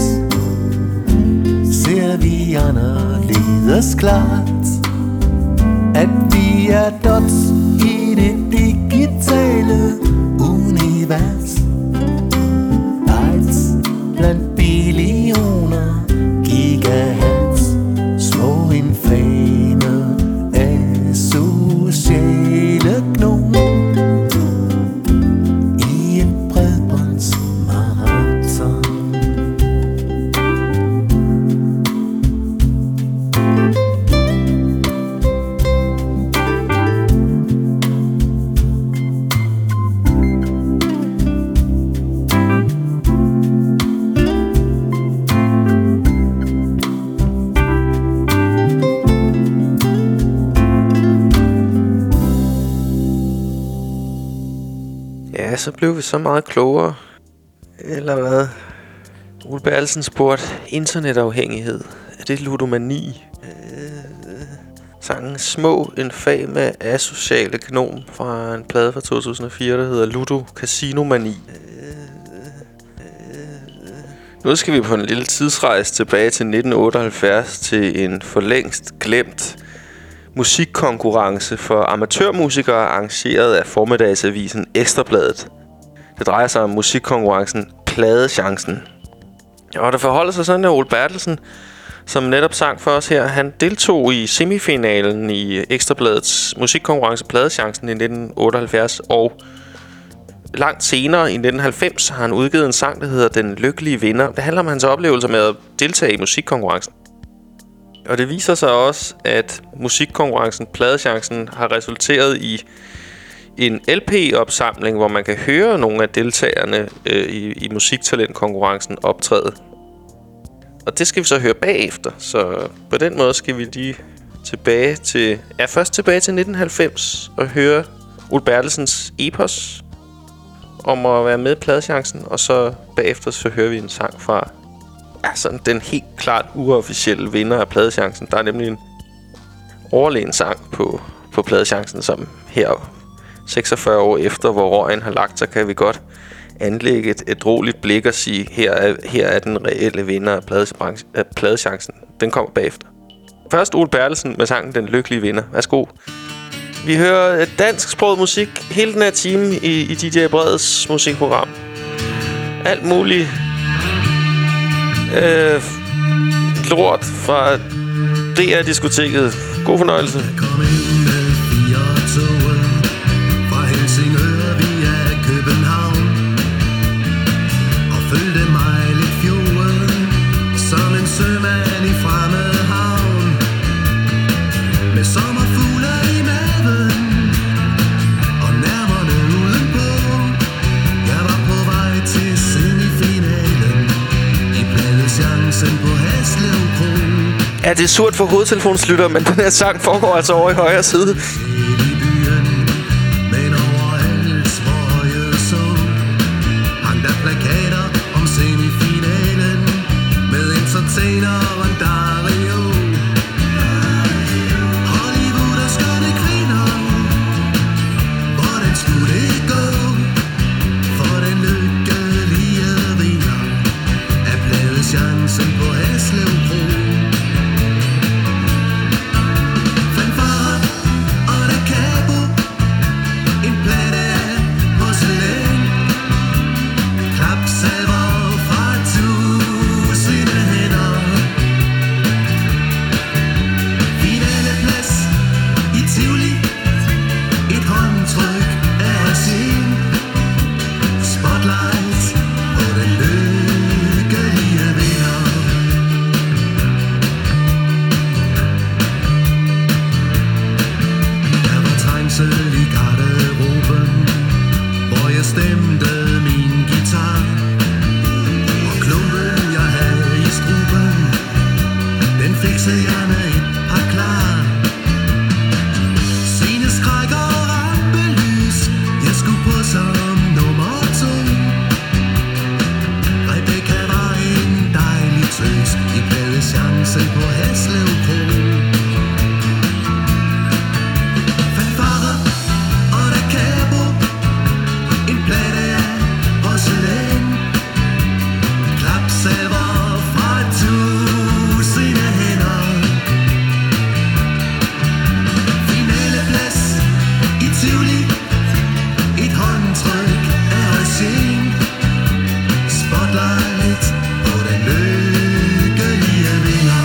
ser vi anderledes klart. At vi er dots i det digitale univers. Bytes blandt billioner gigahertz. Små infame asociale gnom i et bredbåndsmarathon. Så blev vi så meget klogere. Eller hvad? Ole Bertelsen spurgte, internetafhængighed. Er det ludomani? Øh, sangen Små infame asociale gnom fra en plade fra to tusind og fire, der hedder Ludo Casinomani. Øh, øh, nu skal vi på en lille tidsrejse tilbage til nitten otteoghalvfjerds til en for længst glemt musikkonkurrence for amatørmusikere arrangeret af formiddagsavisen Ekstra Bladet. Det drejer sig om musikkonkurrencen Pladechancen. Og det forholder sig sådan, at Ole Bertelsen, som netop sang for os her, han deltog i semifinalen i Ekstra Bladets musikkonkurrence Pladechancen i nitten otteoghalvfjerds og langt senere i nitten halvfems har han udgivet en sang, der hedder Den Lykkelige Vinder. Det handler om hans oplevelser med at deltage i musikkonkurrencen. Og det viser sig også, at musikkonkurrencen, Pladechancen, har resulteret i en L P-opsamling, hvor man kan høre nogle af deltagerne øh, i, i musiktalentkonkurrencen optræde. Og det skal vi så høre bagefter. Så på den måde skal vi lige tilbage til... Ja, først tilbage til nitten halvfems og høre Ole Bertelsens epos om at være med i Pladechancen. Og så bagefter så hører vi en sang fra... Ja, sådan den helt klart uofficielle vinder af Pladechancen. Der er nemlig en overlegen sang på, på Pladechancen, som her seksogfyrre år efter, hvor røgen har lagt sig, kan vi godt anlægge et, et roligt blik og sige, her er, her er den reelle vinder af, af Pladechancen. Den kommer bagefter. Først Ole Bertelsen med sangen Den Lykkelige Vinder. Værsgo. Vi hører et dansksproget musik hele den her time i, i D J Breds musikprogram. Alt muligt øh, lort fra D R-diskoteket. God fornøjelse. Helsingør via København og følte mig lidt fjorden som en sømand i fremmed havn med sommerfugle i maven og nerverne udenpå. Jeg var på vej til semifinalen i Pladechancen på Haslev Kro. Ja, det er surt for hovedtelefonslytter, men den her sang foregår altså over i højre side. Plakater om semifinalen med entertainer og Dario. Hollywood og skønne kvinder. Hvordan skulle det gå for den lykkelige vinder af Pladechancen på Haslev Kro? Fanfare og da capo, en plade af porcelæn. Klapsalver fra tusinde hænder. Finaleplads i Tivoli. Et håndtryk af sin. Spotlight på den lykkelige vinder. Der var trængsel i garderoben, hvor jeg stemte min guitar. Og klumpen jeg havde i struben, den fiksede jeg med et par klar. Sceneskræk og rampelys, jeg skulle på som nummer to. Rebecca var en dejlig tøs i Pladechancen på Haslev Kro. Fanfare og da capo, en plade af porcelæn. Klapsalver fra tusinde hænder. Finaleplads i Tivoli. Et håndtryk af regen. Spotlight på den lykkelige vinder.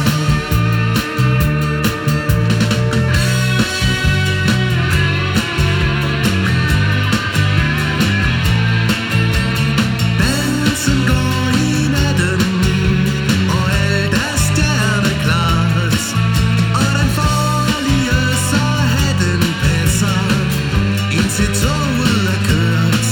Dansen går i natten, og alt er stjerneklart. Og den farlige så hatten passer, indtil toget er kørt.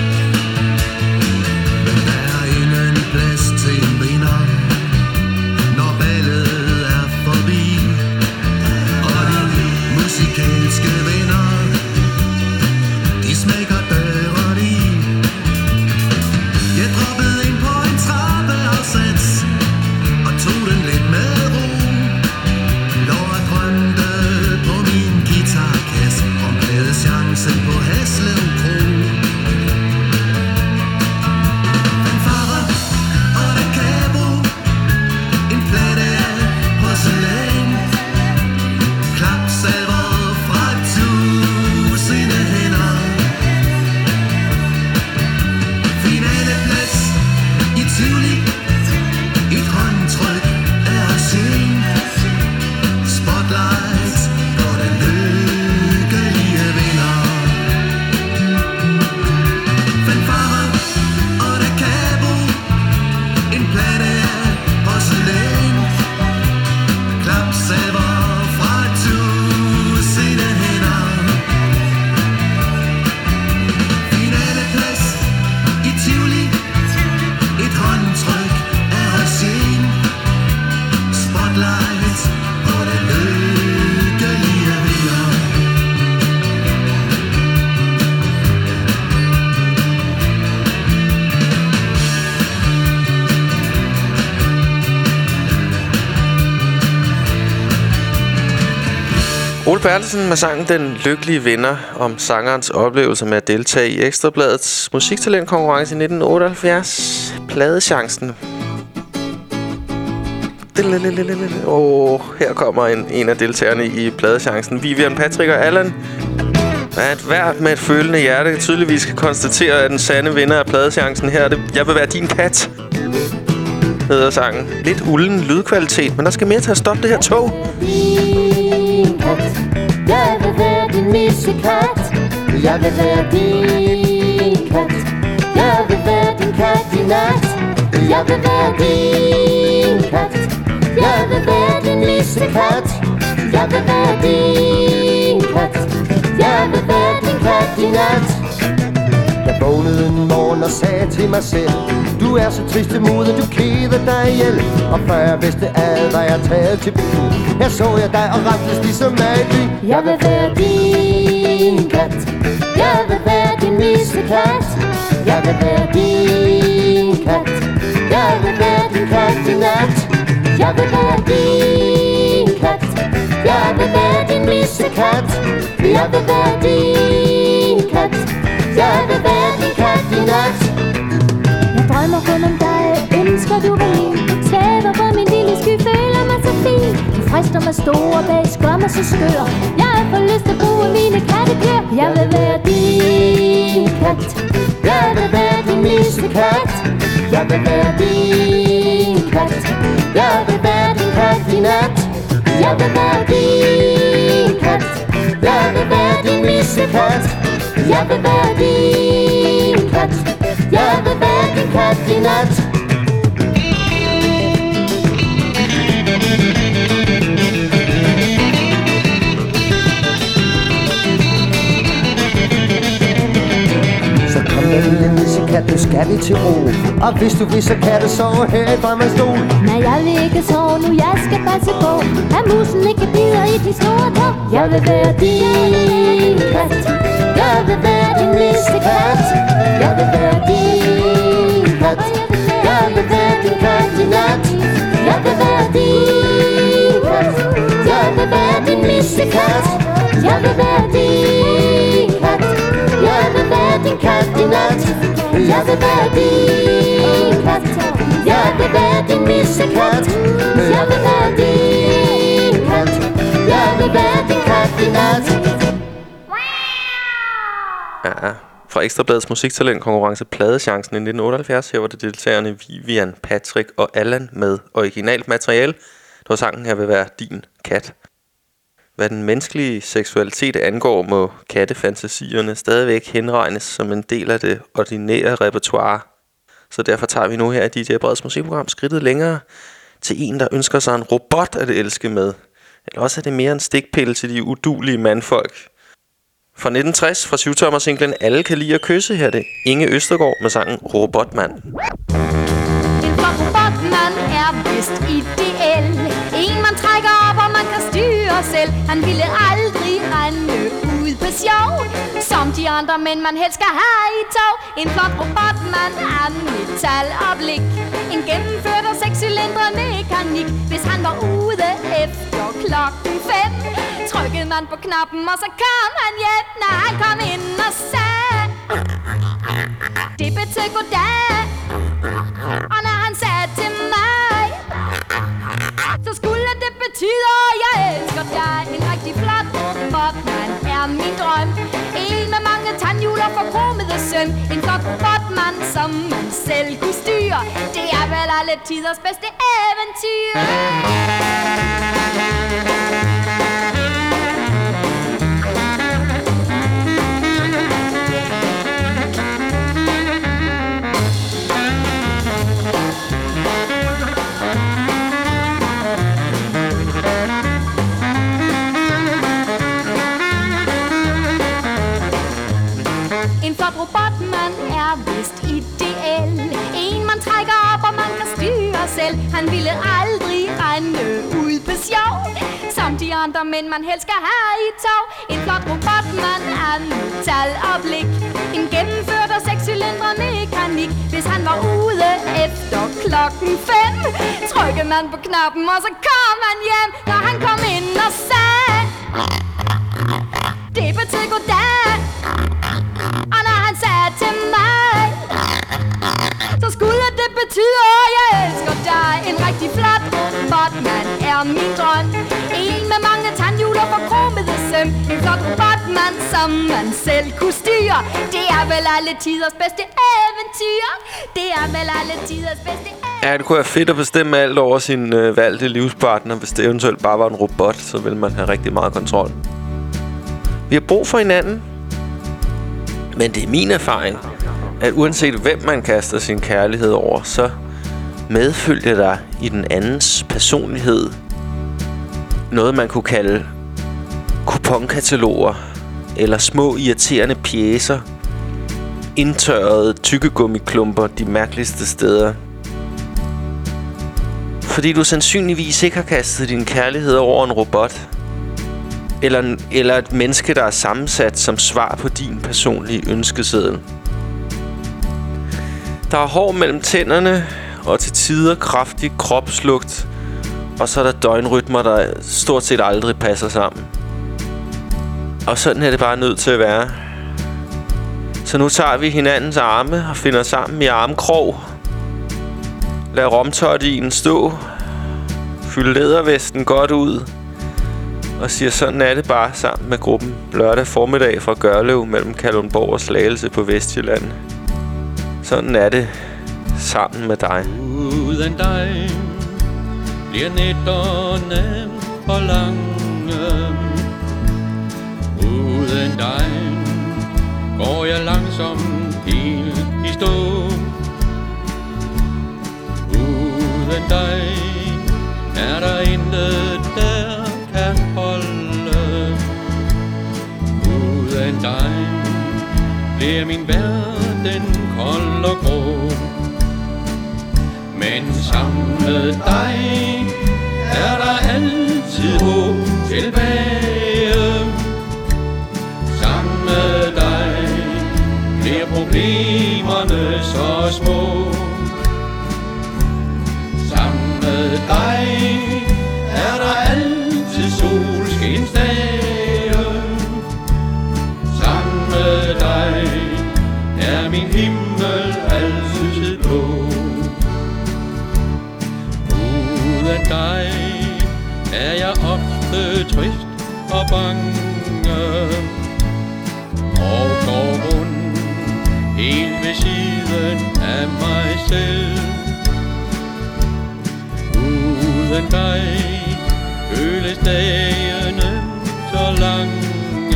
Men der er ingen plads til en vinder, når ballet er forbi. Og de musikalske venner, de smækker døren i. Jeg droppede ind på en trappeafsats og tog den lidt med ro. Lå og drømte på min guitarkasse om Pladechancen på Haslev Kro. Fanfare og da capo, en plade af porcelæn. Klapsalver fra tusinde hænder. Bertelsen med sangen Den Lykkelige Vinder om sangerens oplevelse med at deltage i Ekstrabladets musiktalentkonkurrence i nitten otteoghalvfjerds. Pladechancen. Åh, oh, her kommer en, en af deltagerne i Pladechancen. Vivian, Patrick og Allan. At hvert med et følende hjerte tydeligvis kan konstatere, at den sande vinder af Pladechancen her er det Jeg vil være din kat, hedder sangen. Lidt ulden lydkvalitet, men der skal mere til at stoppe det her tog. Jeg vil være din missekat. Jeg vil være din kat. Jeg vil være din kat i nat. Jeg vil være din kat. Jeg vil være din missekat. Jeg vil være din kat. Jeg vil være din kat i nat. Jeg vågnede en morgen og sagde til mig selv: du er så triste modet, du keder dig ihjel. Og før jeg vidste alt, var jeg taget til byen. Her så jeg dig og ramtes ligesom mig i byen. Jeg vil være din kat. Jeg vil være din missekat. Jeg vil være din kat. Jeg vil være din kat i nat. Jeg vil være din kat. Jeg vil være din missekat. Jeg vil være din kat. Jeg vil være din kat i nat. Jeg drømmer kun om dig, ønsker du var min. Taber på min lille sky, føler mig så fin. Du frister mig store bag, gør mig så skør. Jeg får lyst til at bruge mine katteklør. Jeg vil være din kat. Jeg vil være din missekat. Jeg vil være din kat. Jeg vil være din kat i nat. Jeg vil være din kat. Jeg vil være din missekat. Jeg vil være din kat. Jeg vil være din kat i nat. Så kom med lille missekat, nu skal vi til ro. Og hvis du vil, så kan du sove her i drømmestol. Nej, jeg vil ikke sove nu, jeg skal passe på at musen ikke bider i de store tår. Jeg vil være din kat. Jeg vil være din missekat. Jeg vil være din kat. Jeg vil være din kat i nat. Jeg vil være din kat. Jeg vil være din missekat. Jeg vil være din kat. Jeg vil være din kat i nat. Jeg vil være din kat. Jeg vil være din missekat. Jeg vil være din kat. Jeg vil være din kat i nat. Ja, fra Ekstrabladets musiktalentkonkurrence Pladechancen i nitten otteoghalvfjerds. Her var det deltagerne Vivian, Patrick og Allan med originalt materiale. Det var sangen Jeg vil være din kat. Hvad den menneskelige seksualitet angår, må kattefantasierne stadigvæk henregnes som en del af det ordinære repertoire. Så derfor tager vi nu her i D J Breds musikprogram skridtet længere til en, der ønsker sig en robot at elske med. Eller også er det mere en stikpille til de uduelige mandfolk. Fra nitten tres, fra syvtommer-singlen Alle kan lide at kysse, her er det Inge Østergaard med sangen Robotmand. En flot robotmand er vist ideel. En man trækker op, og man kan styre selv. Han ville aldrig rende ud på sjov, som de andre mænd man helst skal have i tog. En flot robotmand er metal og blik. En gennemført og sekscylindre mekanik. Hvis han var ude efter klokken fem, trykkede man på knappen, og så kom han hjem, når han kom ind og sagde: det betød goddag. Og når han sagde til mig, så skulle det betyde, at jeg elsker dig. En rigtig flot robotmand er min drøm. En med mange tandhjul og forkromede søm. En flot robotmand, som man selv kunne styre. Det er vel alle tiders bedste eventyr. En flot robotmand er vist ideel. En man trækker op, og man kan styre selv. Han ville aldrig rende ud på sjov, som de andre mænd man helst skal have i tog. En flot robotmand er metal og blik. En gennemført og sekscylindre mekanik. Hvis han var ude efter klokken fem, trykkede man på knappen, og så kom han hjem, når han kom ind og sagde: det betød goddag. Og når han sagde til mig, så skulle det betyde, at jeg elsker dig. En rigtig flot robotmand er min drøm. En med mange tandhjul og forkromede søm. En flot robotmand, som man selv kunne styre. Det er vel alle tiders bedste eventyr. Det er vel alle tiders bedste eventyr. Ja, det kunne være fedt at bestemme alt over sin øh, valgte livspartner. Hvis det eventuelt bare var en robot, så ville man have rigtig meget kontrol. Vi har brug for hinanden. Men det er min erfaring, at uanset hvem man kaster sin kærlighed over, så medfølger der i den andens personlighed noget, man kunne kalde kuponkataloger eller små irriterende pjecer, indtørrede tykkegummiklumper de mærkeligste steder. Fordi du sandsynligvis ikke har kastet din kærlighed over en robot, eller, eller et menneske, der er sammensat som svar på din personlige ønskeseddel. Der er hår mellem tænderne, og til tider kraftig kropslugt, og så er der døgnrytmer, der stort set aldrig passer sammen. Og sådan er det bare nødt til at være. Så nu tager vi hinandens arme og finder sammen i armkrog. Lad romtottien stå. Fyld lædervesten godt ud. Og siger, sådan er det bare sammen med gruppen lørdag formiddag fra Gørlev mellem Kalundborg og Slagelse på Vestjylland. Sådan er det sammen med dig. Uden dig bliver nætterne for lange. Uden dig går jeg langsomt helt i stå. Uden dig er der intet, der kan holde. Uden dig bliver min verden kold og grå. Men sammen med dig er der altid håb tilbage. Sammen med dig bliver problemerne så små. Sammen med dig er der altid solskinsdage. Sammen med dig er min himmel altid blå. Uden dig er jeg ofte trist og bange, og går rundt helt ved siden af mig selv. Uden dig føles dagene så lange.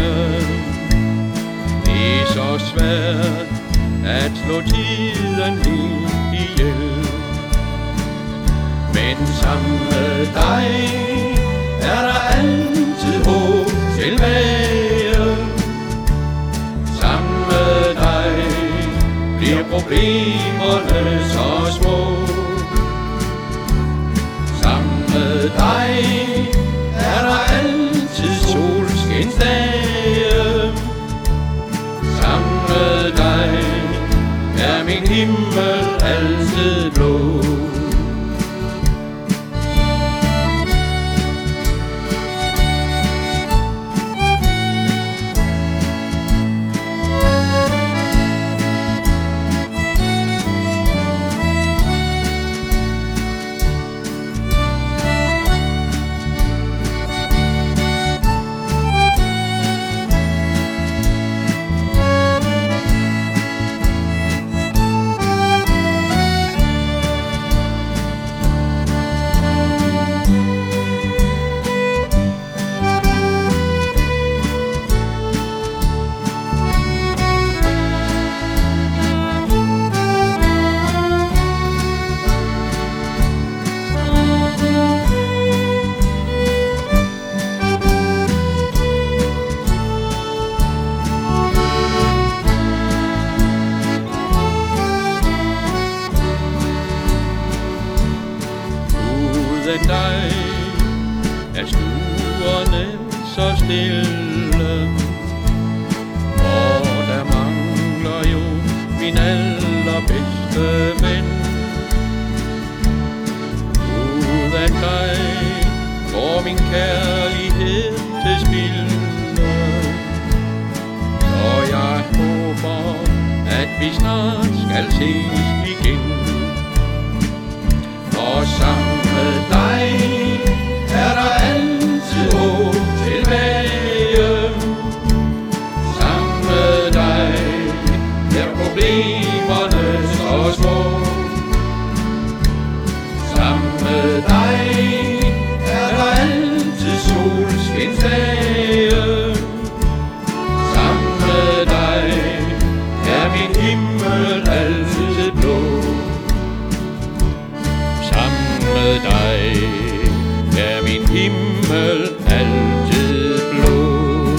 Det er så svært at slå tiden helt ihjel. Men sammen med dig er der altid håb tilbage. Sammen med dig bliver problemerne så små. Sammen med dig er der altid solskinsdage. Sammen med dig er min himmel altid blå. Dig er stuerne så stille, og der mangler jo min allerbedste ven. Uden dig går min kærlighed til spilde, vi snart skal ses igen. Og sammen med dig er der altid håb tilbage. Sammen med dig er problemerne så små. Sammen med dig er der altid solskinsdage. Sammen med dig er min himmel altid blå. Sammen med dig er min himmel altid blå.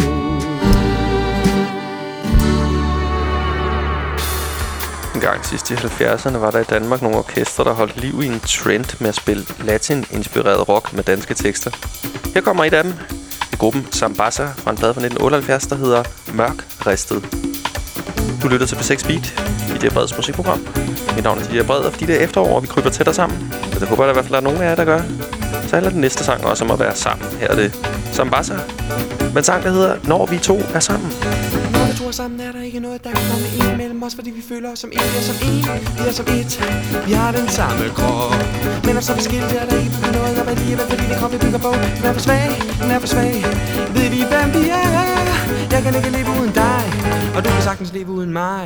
En gang sidst i halvfjerdserne var der i Danmark nogle orkestre, der holdt liv i en trend med at spille latin-inspireret rock med danske tekster. Her kommer et af dem. Det er gruppen Sambasa fra en plade fra nitten otteoghalvfjerds, der hedder Mørk Ristet. Du lytter til P seks Beat i D J Breds musikprogram. Mit navn er D J Bred, og fordi det er efterår, og vi kryber tættere sammen. Så det håber jeg, at der i hvert fald er nogen af jer, der gør. Så handler den næste sang også om at være sammen. Her er det Sambasa. Men sang, der hedder Når vi to er sammen. Når vi to er sammen, er der ikke noget, der kan komme ind mellem os, fordi vi føler os som en, vi er som en, vi er som et. Vi har den samme krop, men når så er vi skilt, er der ikke noget op alligevel, fordi det krop, vi bygger på. Den er for svag, den er for svag. Ved vi, hvem vi er? Jeg kan ikke leve uden dig, og du kan sagtens leve uden mig.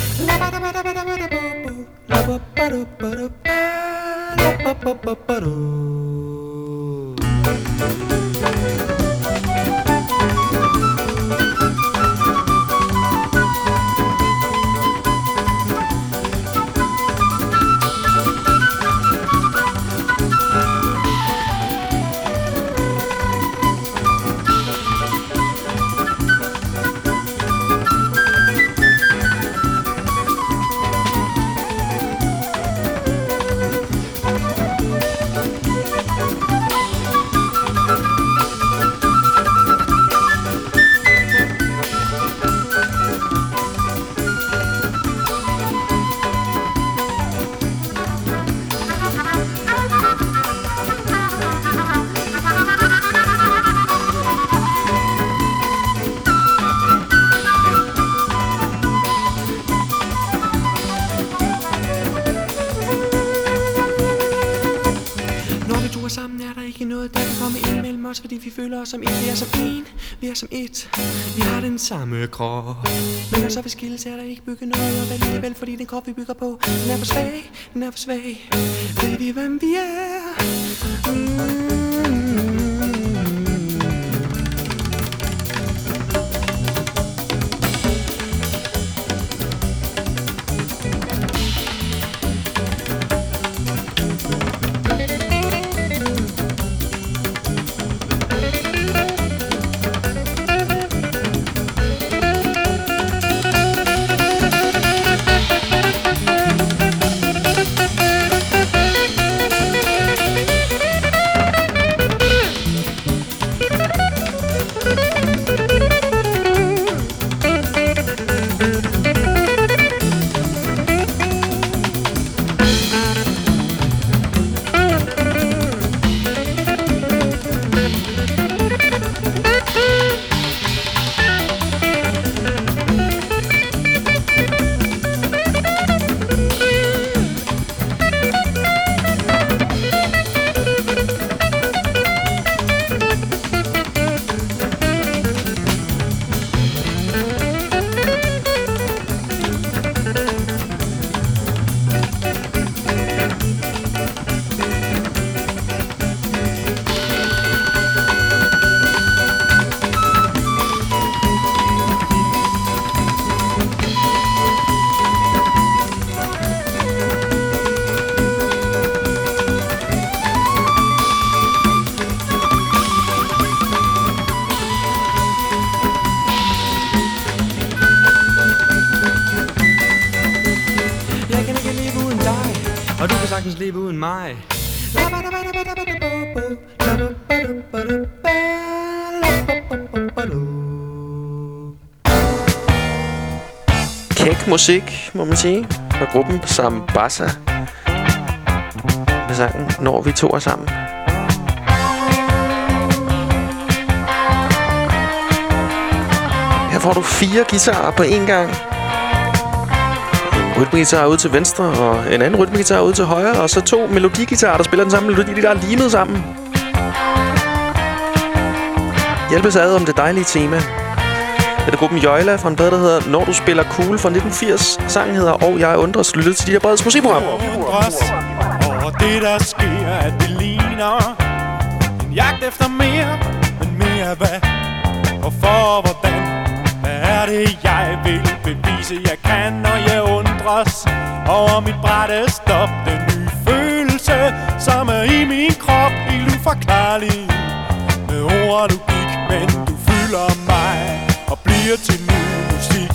Fordi vi føler os som en, vi er som en, vi er som et. Vi har den samme krop, men når så vi skilles, er der ikke bygget noget op alligevel, fordi den krop vi bygger på, den er for svag, den er for svag. Ved vi hvem vi er? Mm. sagtens leve uden mig. Kæk musik, må man sige, fra gruppen Sambasa med sangen Når vi to er sammen. Her får du fire guitarer på én gang. rytmegitar ude til venstre, og en anden rytmegitar ude til højre, og så to melodiguitarer, der spiller den samme melodi, der er limet sammen. Hjælpes ad om det dejlige tema. Det er gruppen Jøjla fra en plade, der hedder Når du spiller cool fra nitten firs. Sangen hedder Og jeg undres. Lyttet til de der Breds musikprogram. Undres over det, der sker, at det ligner en jagt efter mere, men mere hvad? Hvorfor og hvordan? Hvad er det, jeg vil bevise, jeg kan, når jeg undres over mit brætte stop? Den nye følelse, som er i min krop, helt uforklarlig. Med ord og logik, men du fylder mig og bliver til ny musik.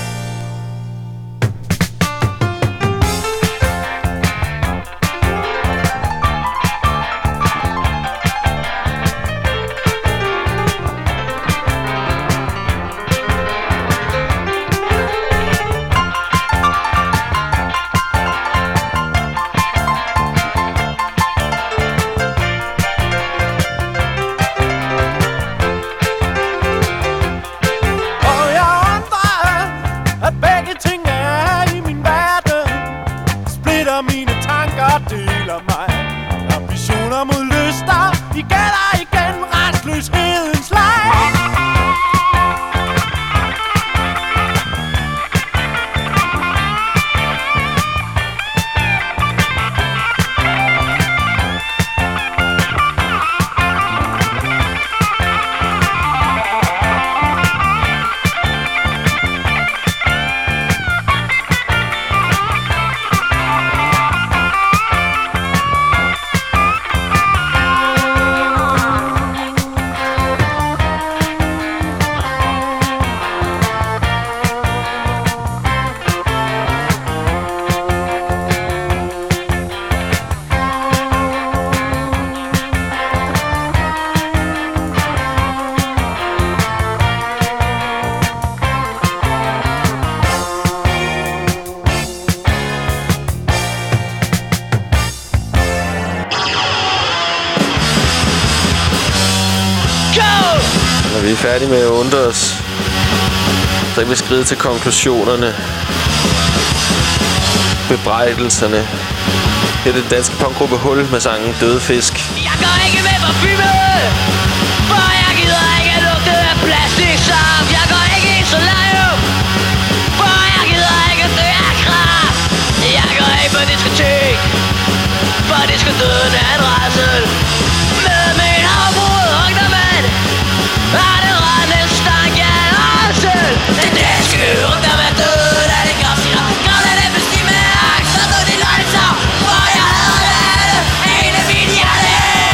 Vi er færdige med at undre os. Så kan vi skride til konklusionerne. Bebrejdelserne. Det er den danske punkgruppe Hul med sangen Døde Fisk. Jeg går ikke med parfume, for jeg gider ikke lugte af plastik sammen. Jeg går ikke i solarium, for jeg gider ikke dø af kraft. Jeg går ikke på diskotek, for det skal døden af en rædsel. Med min havbrud ungdommen er det rende stank af en rædsel. Den danske ungdom er død, da det går sin op. Grav den en bestime angst, og så de løgnsav, for jeg hader det hele mit hjerte.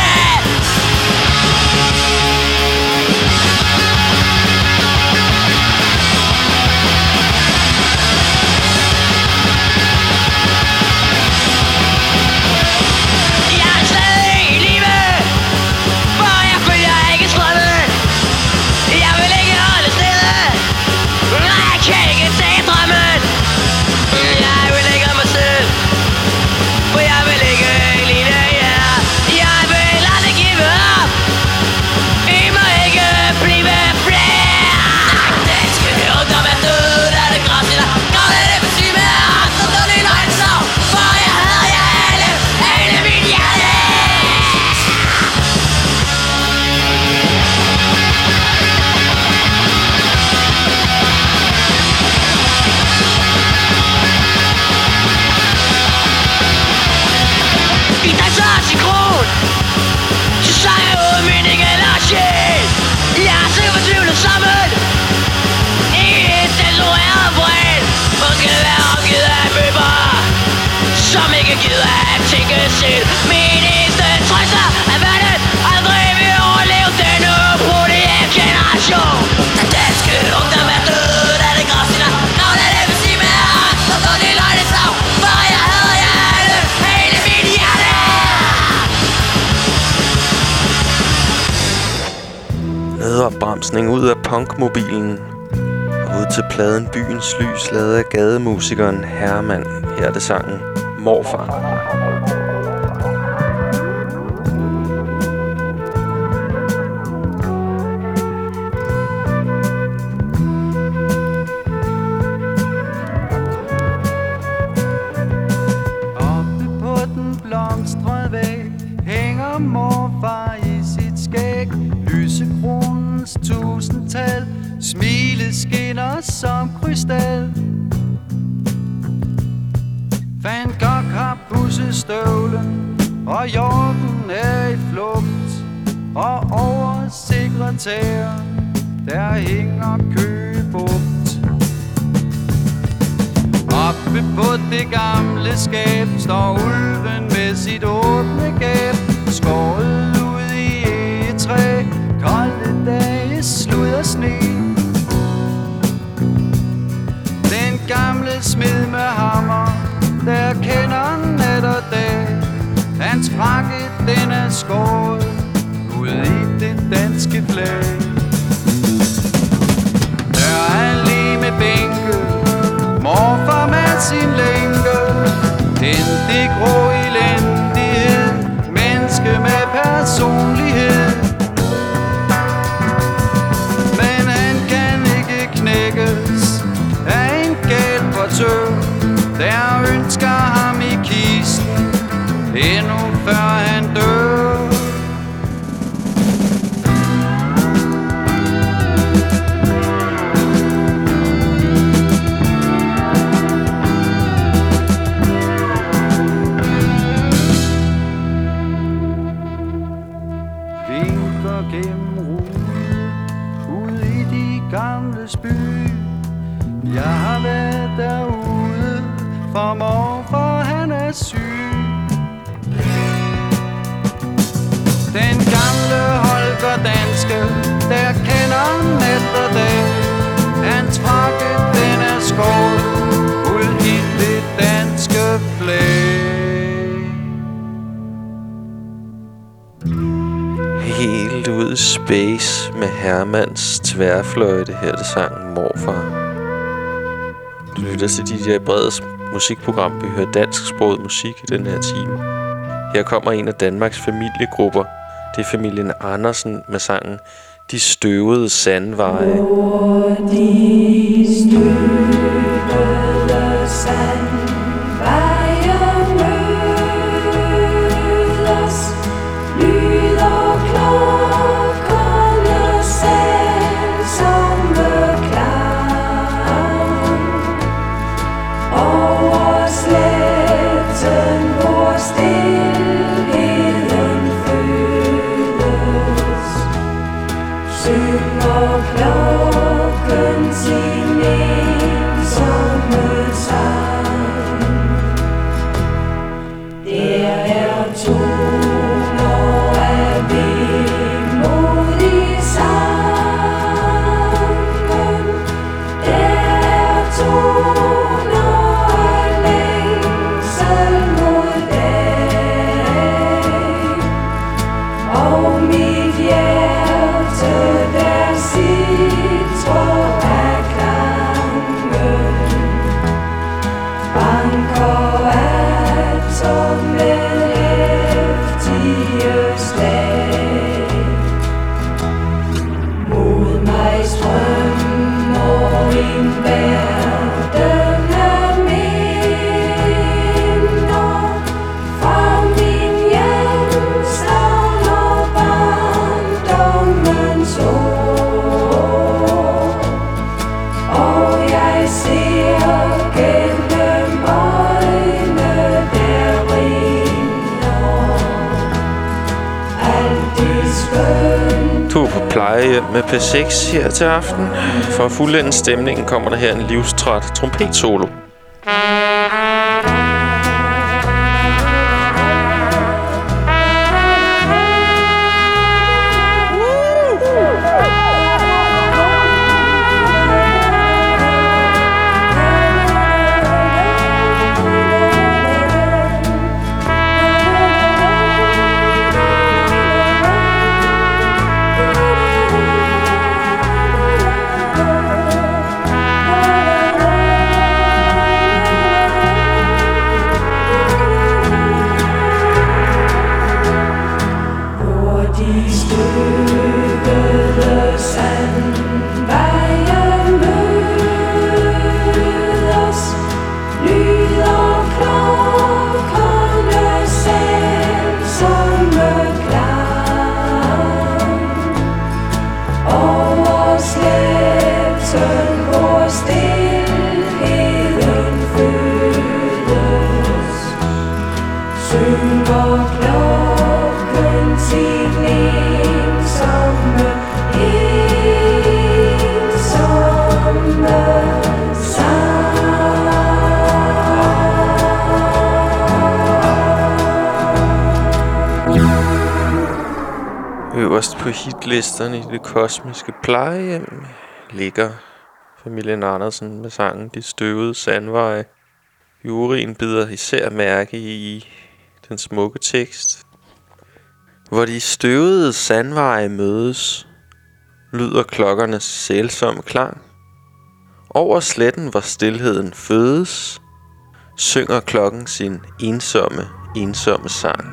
Jeg er stadig i live, for jeg følger ikke strømmen. Jeg vil ikke holde stedet, nej, jeg kan ikke tage drømmen. Jeg vil ikke mig selv, for jeg vil ikke ligne jer. Jeg vil aldrig give op, I må ikke blive flere. Danske ungdom er død, da det græsser. Går det det besyge med angst, og så det løgnsav, for jeg hader jer alle, alle mit hjerte. I danser synkron, så sang jeg ud min engel og sjæl. Jeg er sikker fortvivlet sammen, ikke et censureret bræl. For skal det være omgivet af bøber, som ikke gider at tænke selv. Min eneste trøster er verden, aldrig vil overleve denne ubrugelige generation. Den danske ungdom er død, da det græsser. Når det er det vil sige med angst, og så de løgnesav, for jeg hader jer alle, hele mit hjerte. Nedopbremsning ud af punkmobilen. Ud til pladen Byens Lys, lavet af gademusikeren Herman. Her er det sangen Morfar. støvlen, og jorden er i flugt. Og over sekretæren, der hænger Køgebugt. Oppe på det gamle skab står ulven med sit åbne gab, skåret ud i egetræ, kolde dage, slud og sne. Den gamle smed med hammer, der kender nat og dag, hans frakke, den er skåret ud i det danske flag. Der er lige med bænke, morfar med sin lænke, den de grå elendighed, menneske med personlighed. Men han kan ikke knækkes af en gal portør, der ønsker ham i kisten, endnu før han dør. Jeg har været derude, for morfar han er syg. Den gamle Holger Danske, der kender nat og dag, hans frakke, den er skåret ud i det danske flag. Helt ud i space med Hermans tværfløjte, her det sang Morfar. Du lytter til D J Breds musikprogram. Vi hører dansksproget musik i den her time. Her kommer en af Danmarks familiegrupper. Det er familien Andersen med sangen De Støvede Sandveje. Over de støvede sandveje mødes, lyder klokkerne sælsomme klang. Over sletten, hvor stilheden fødes, synger klokken sin ensomme sang. Der er toner af vemodig sangen, der er toner af længsel mod dag, og mit hjerte, der sitrer af klangen, banker atter med heftige slag. Mod mig strømmer en verden af minder fra min hjemstavn og barndommens år, og jeg ser gennem øjne, der rinder alt det skønne. Du er på plejehjem med P seks her til aften. For at fuldende stemningen kommer der her en livstræt trompetsolo. Thank Øverst på hitlisterne i det kosmiske plejehjem ligger familien Andersen med sangen De Støvede Sandveje. Juryen bider især mærke i den smukke tekst. Hvor de støvede sandveje mødes, lyder klokkernes sælsomme klang. Over sletten, hvor stilheden fødes, synger klokken sin ensomme, ensomme sang.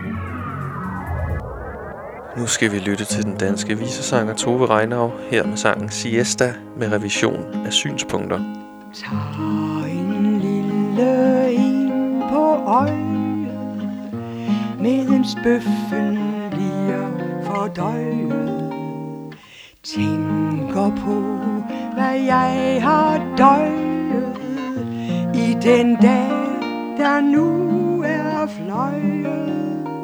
Nu skal vi lytte til den danske visesanger Tove Reinau, her med sangen Siesta med revision af synspunkter. Tag en lille en på øjet, medens bøffen bliver fordøjet. Tænker på, hvad jeg har døjet i den dag, der nu er fløjet.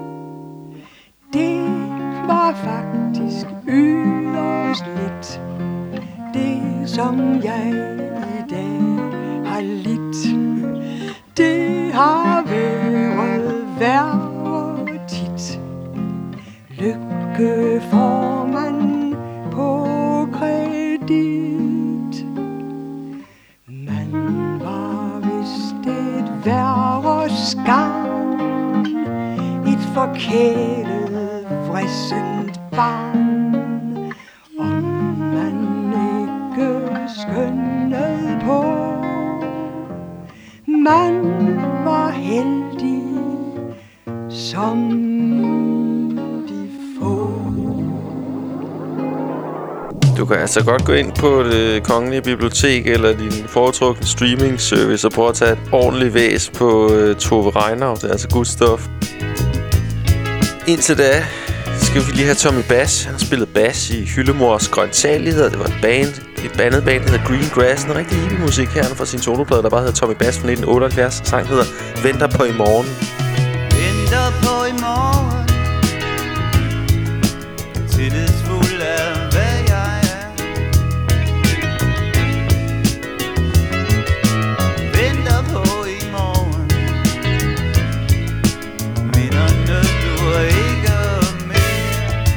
Det var faktisk yderst lidt, det som jeg i dag har lidt. Det har været værre tit. Lykke får man på kredit. Man var vist et værre skam, et forkælet vrissent barn. Om man ikke skønnede på, man var heldig som de få. Du kan altså godt gå ind på Det Kongelige Bibliotek eller din foretrukne streaming service og prøve at tage et ordentligt væs på uh, Tove Reinau. Det er altså good stuff. Indtil da skal vi lige have Tommy Bass. Han har spillet bass i Hyllemors Grøntsaligheder. Det var et band, et bandet band, der hedder Green Grass. En rigtig hippie musik her fra sin soloplade, der bare hedder Tommy Bass fra nitten otteoghalvfjerds. Sang hedder Venter på i morgen. Venter på i morgen, tillidsfuld af hvad jeg er. Venter på i morgen, minderne duer ikke mere.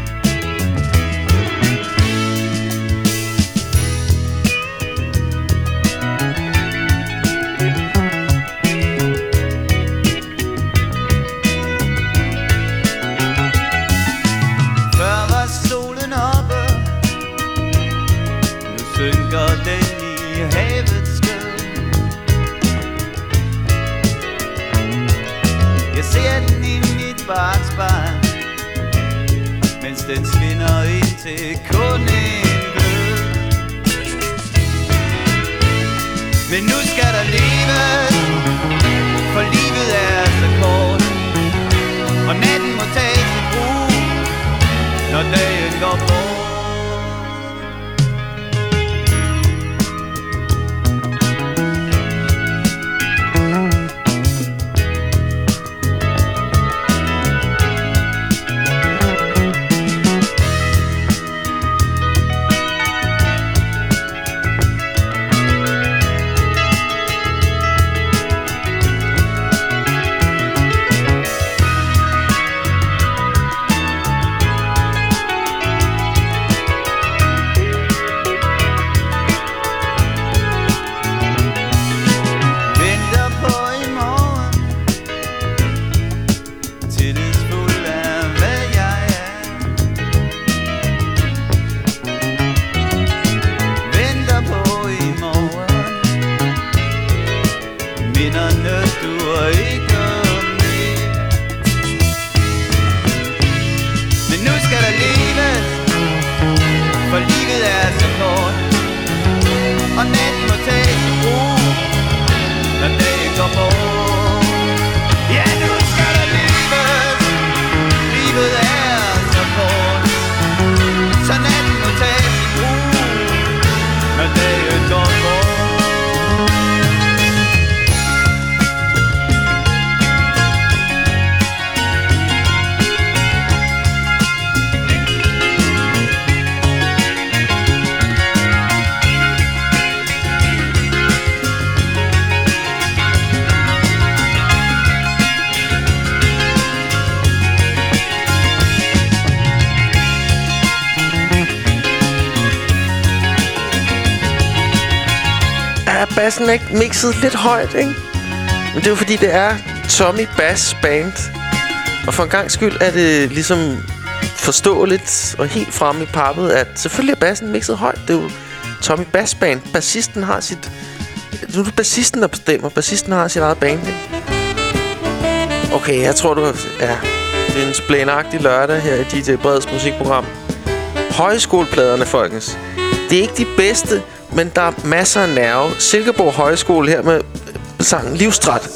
Før var solen oppe, nu synker den i havets skød. Jeg ser den i mit bakspejl, mens den skinner ind til kun en glød. Men nu skal der leves, for livet er så kort, og natten må tages i brug, når dagen går bort. Venter på i morgen, tillidsfuld af hvad jeg er. Venter på i morgen, minderne duer ikke mere. Men nu skal der leves, for livet er så kort, og natten må tages i brug, når dagen går bort. Ja, nu skal der leves, livet er så kort, så natten må tages i brug, når dagen går bort. bassen ikke mixet lidt højt, ikke? Men det er jo fordi, det er Tommy Bass Band. Og for en gang skyld er det ligesom forståeligt og helt fremme i pappet, at selvfølgelig er bassen mixet højt. Det er jo Tommy Bass Band. Bassisten har sit... Nu er det bassisten, der bestemmer. Bassisten har sit eget band, ikke? Okay, jeg tror, du... Ja, det er en splænagtig lørdag her i D J Breds musikprogram. Højskolepladerne, folkens. Det er ikke de bedste, men der er masser af nerve. Silkeborg Højskole her med sangen Livstræt.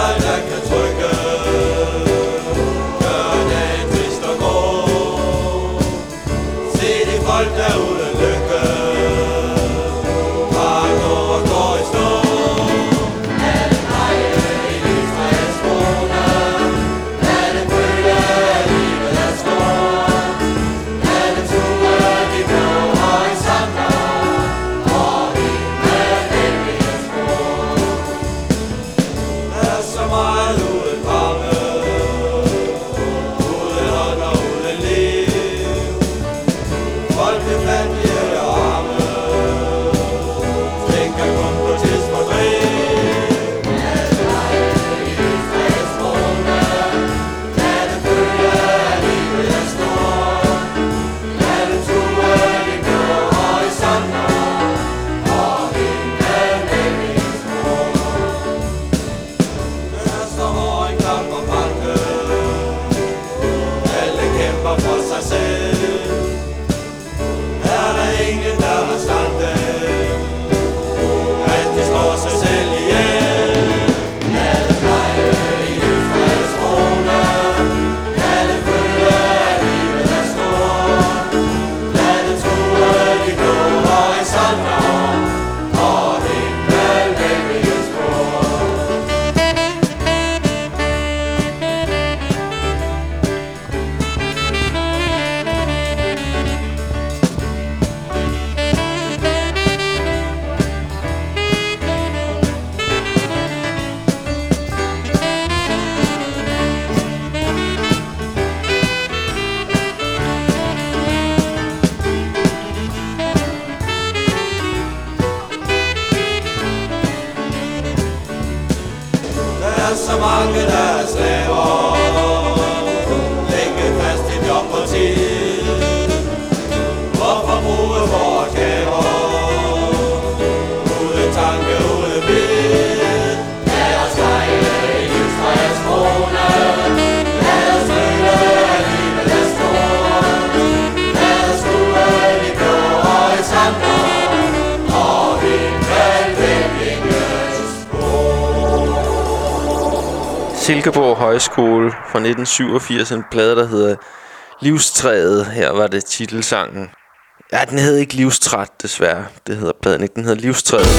Silkeborg Højskole fra nitten syvogfirs, en plade, der hedder Livstræet. Her var det titelsangen. Ja, den hed ikke Livstræt, desværre. Det hedder pladen ikke, den hedder Livstræet.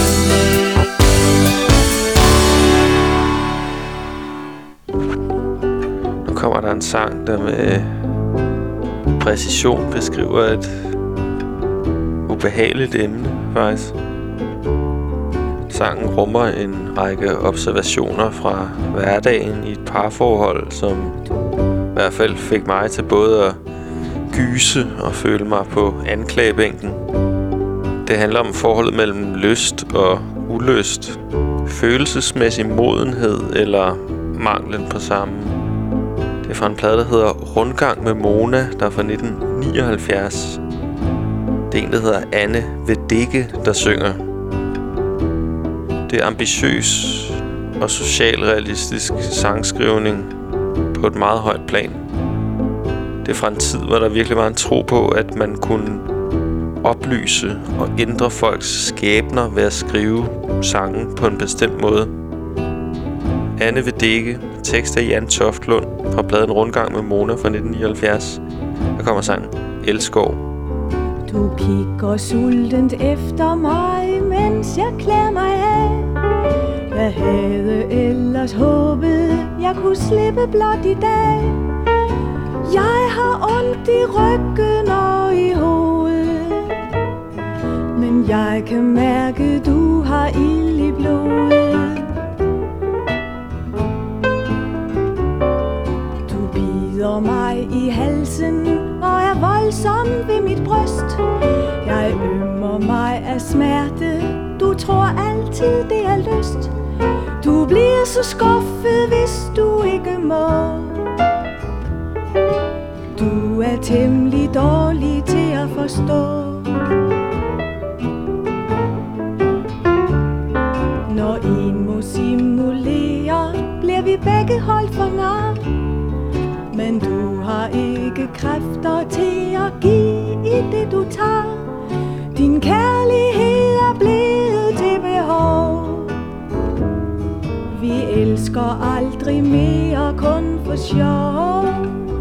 Nu kommer der en sang, der med præcision beskriver et ubehageligt emne, faktisk. Sangen rummer en række observationer fra hverdagen i et parforhold, som i hvert fald fik mig til både at gyse og føle mig på anklagebænken. Det handler om forholdet mellem lyst og ulyst, følelsesmæssig modenhed eller manglen på samme. Det er fra en plade, der hedder Rundgang med Mona, der er fra nitten nioghalvfjerds. Det er en, der hedder Anne Vedicke, der synger. Det er ambitiøs og socialrealistisk sangskrivning på et meget højt plan. Det er fra en tid, hvor der virkelig var en tro på, at man kunne oplyse og ændre folks skæbner ved at skrive sangen på en bestemt måde. Anne Vedicke, tekst af Jan Toftlund fra pladen Rundgang med Mona fra nitten nioghalvfjerds. Der kommer sangen Elskov. Du kigger sultent efter mig, mens jeg klæder mig af. Jeg havde ellers håbet, jeg kunne slippe blot i dag. Jeg har ondt i ryggen og i hovedet, men jeg kan mærke, du har ild i blodet. Du bider mig i halsen og er voldsom ved mit bryst. Jeg ømmer mig af smerte, du tror altid det bliver så skuffet, hvis du ikke må. Du er temmelig dårlig til at forstå. Når en må simulere, bliver vi begge holdt for nar. Men du har ikke kræfter til at give i det du tager. Din kærlighed er blevet til behov. Vi elsker aldrig mere, kun for sjov.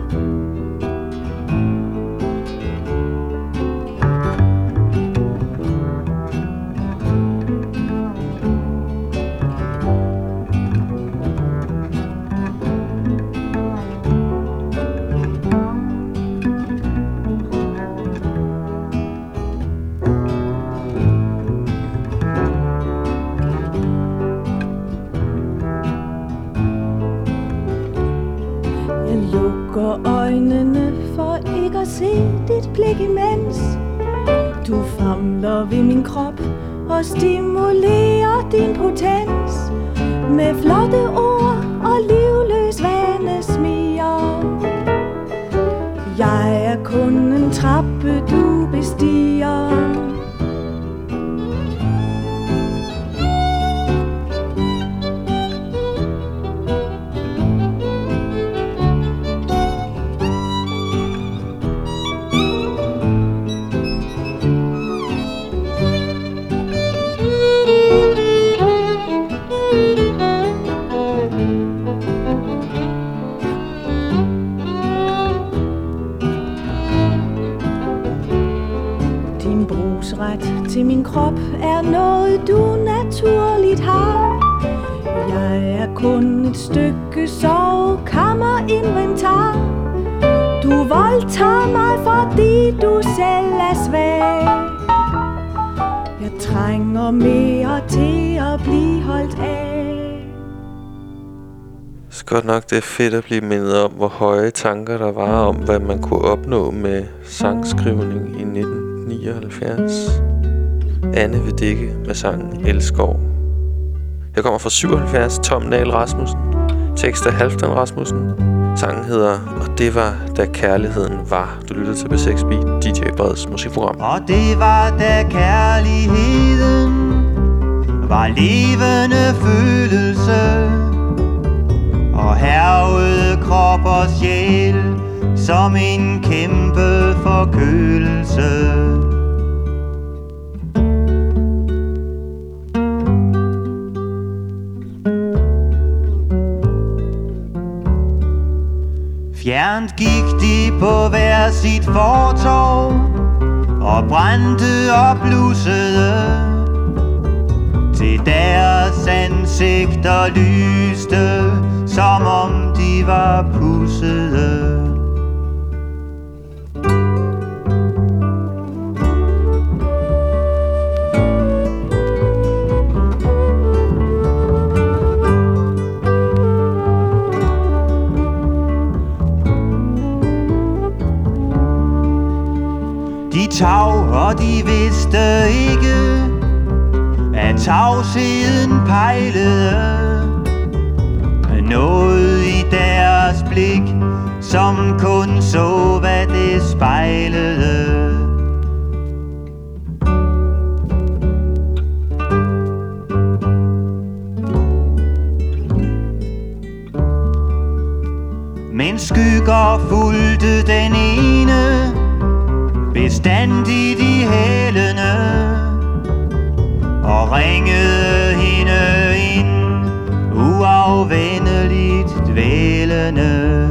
Øjnene for ikke at se dit blik imens du famler ved min krop og stimulerer din potens med flotte ord og livløs vanesmier. Jeg er kun en trappe du bestiger. Til min krop er noget du naturligt har. Jeg er kun et stykke sovekammerinventar. Du voldtager mig, fordi du selv er svag. Jeg trænger mere til at blive holdt af. Så godt nok det er fedt at blive mindet om, hvor høje tanker der var om, hvad man kunne opnå med sangskrivning i nitten nioghalvfjerds. Anne Vedicke med sangen Elskov. Jeg kommer fra syvoghalvfjerds, Tom Nahl Rasmussen. Tekst af Halfdan Rasmussen. Sangen hedder Og det var da kærligheden var. Du lytter til B seks Beat, D J Breds musikprogram. Og det var da kærligheden var levende følelse og hærgede krop og sjæl som en kæmpe forkølelse. Fjernt gik de på hver sit fortov og brændte og blussede, til deres ansigter lyste, som om de var pudsede. De tav, og de vidste ikke, at tavsheden pejlede noget i deres blik, som kun så, hvad det spejlede. Men skygger fulgte den ene bestandigt i hælene og ringede hende ind, uafvendeligt dvælende.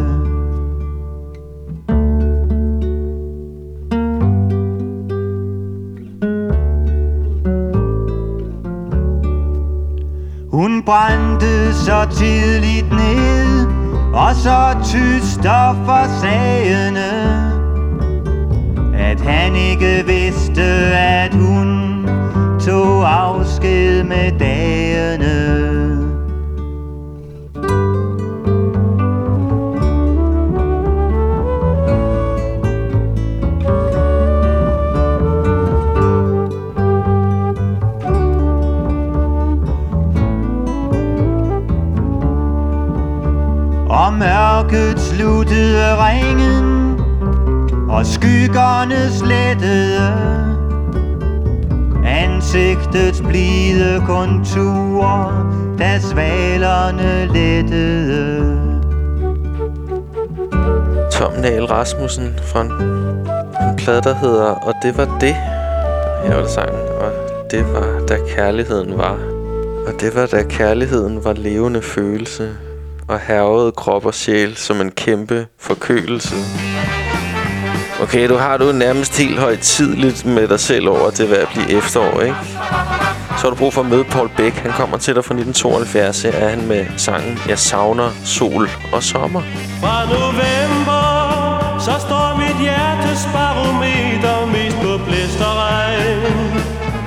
Hun brændte så tidligt ned og så tyst og forsagende, at han ikke vidste, at hun tog afsked med dagene. mørket sluttede ringen, og skyggerne slettede ansigtets blide konturer, da svalerne lettede. Tom Nahl Rasmussen fra en, en plade, der hedder Og det var det. Her var det sangen. Og det var da kærligheden var. Og det var da kærligheden var levende følelse og hærgede krop og sjæl som en kæmpe forkølelse. Okay, du har du nærmest helt højtideligt med dig selv over det ved at blive efterår, ikke? Så har du brug for at møde Paul Beck. Han kommer til dig fra nitten tooghalvfjerds. Her er han med sangen Jeg savner sol og sommer. Fra november, så står mit hjertes barometer mest på blæst og regn.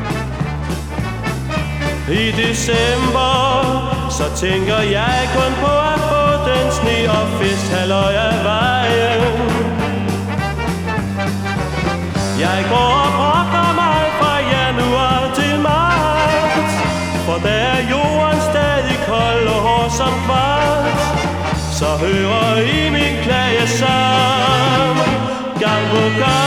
I december, så tænker jeg kun på at få den sne og festhalløj af vejen. Jeg går og brokker mig fra januar til marts, for der er jorden stadig kold og hård som kvart. Så hører I min klagesang gang på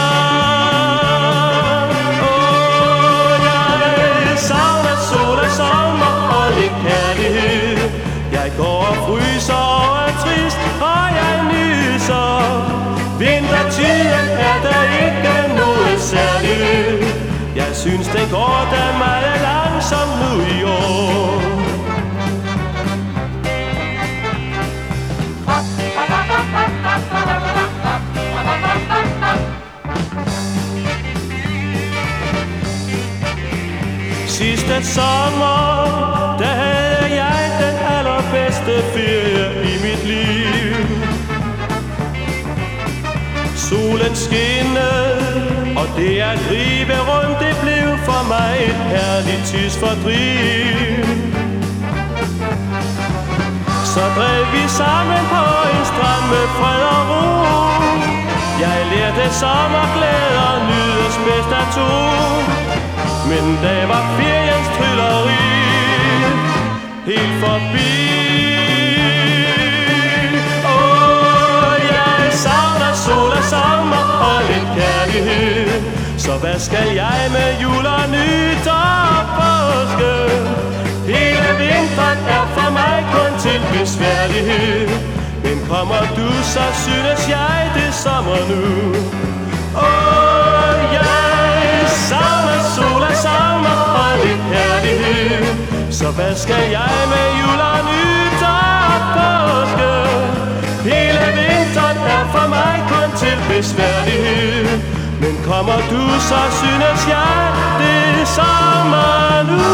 gang. Åh, jeg savner sol og sommer og lidt kærlighed. Jeg går og fryser og er trist, og jeg nyser. Vintertiden er der ikke noget særligt. Jeg synes det går da meget langsomt nu i år. Sidste sommer, der havde jeg den allerbedste ferie i mit liv. Solen skinnede, og det at gribe rundt, det blev for mig et herligt tidsfordriv. Så drev vi sammen på en strand med fred og ro. Jeg lærte sommerglæde og nydes bedst af to. Men da var feriens trylleri helt forbi. Åh, jeg savner sol og sommer og lidt kærlighed. Så hvad skal jeg med jul og nytår og påske? Hele vinteren er for mig kun til besværlighed. Men kommer du, så synes jeg det er sommer nu. Åh, jeg savner sol og sommer og lidt kærlighed. Så hvad skal jeg med jul og nytår og påske? Hele vinteren er for mig kun til besværlighed. Men kommer du, så synes jeg det er sommer nu.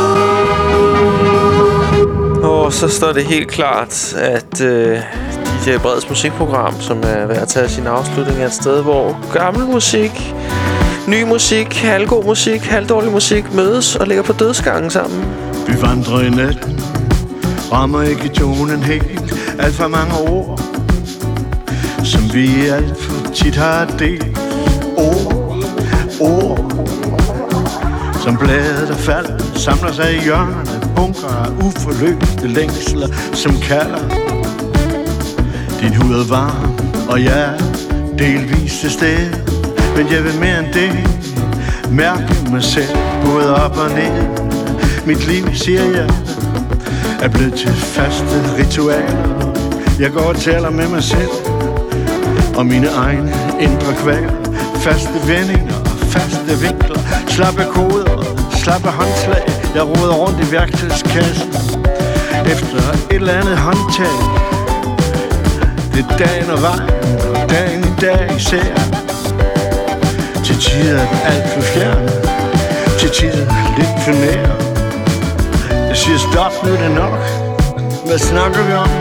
Og så står det helt klart, at øh, D J Breds musikprogram, som er ved at tage sin afslutning, er et sted, hvor gammel musik, ny musik, halvgod musik, halvdårlig musik mødes og ligger på dødsgangen sammen. Vi vandrer i natten, rammer ikke tonen helt. Alt for mange ord, som vi alt for tit har delt. Ord, ord, som bladet der falder, samler sig i hjørnerne. Bunker af uforløste længsler, som kalder. Din hud er varm, og jeg er delvis til stede. Men jeg vil mere end det, mærke mig selv, både op og ned. Mit liv, siger jeg, er blevet til faste ritualer. Jeg går og taler med mig selv og mine egne indre kvaler. Faste vendinger og faste vinkler, slappe koder, slappe håndslag. Jeg roder rundt i værktøjskassen efter et eller andet håndtag. Det er dagen og vejen, og dagen i dag især. Til tider alt for fjern, til tider lidt for nær. Jeg siger stop, nu er det nok. Hvad snakker vi om?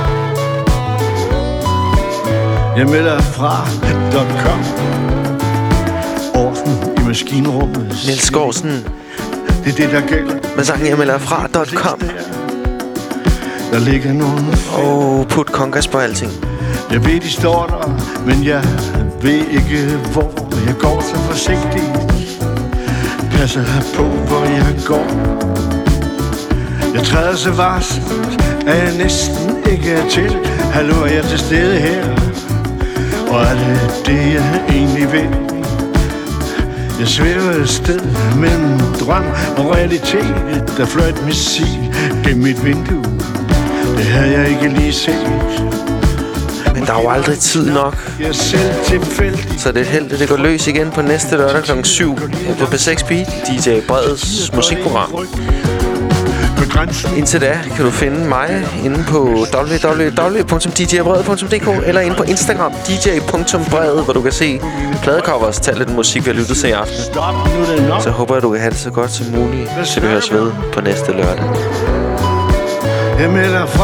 Jeg melder fra punktum com. Orden i maskinrummet. Niels Skousen. Det er det, der gælder. Med sangen jeg melder fra punktum com. Der ligger nogen. Åh, oh, put kongas på alting. Jeg ved, de står der, men jeg ved ikke, hvor. Jeg går så forsigtigt. Passer på, hvor jeg går. Jeg træder så varsomt at jeg næsten ikke er til. Hallo, er jeg til stede her? Og er det det, jeg egentlig vil? Jeg svæver et sted mellem drøm og realitet, der fløj et missil gennem mit vindue. Det havde jeg ikke lige set. Men der er jo aldrig tid nok. Jeg er selv tilfældig. Så det er heldigt, det går løs igen på næste lørdag klokken syv på B seks Beat, D J Breds musikprogram. Indtil da kan du finde mig inde på w w w punktum d j brede punktum d k eller inde på Instagram d j punktum brede, hvor du kan se pladecovers til lidt musik, vi har lyttet til i aften. Så håber jeg, du kan have det så godt som muligt, så vi høres ved på næste lørdag. Jeg melder fra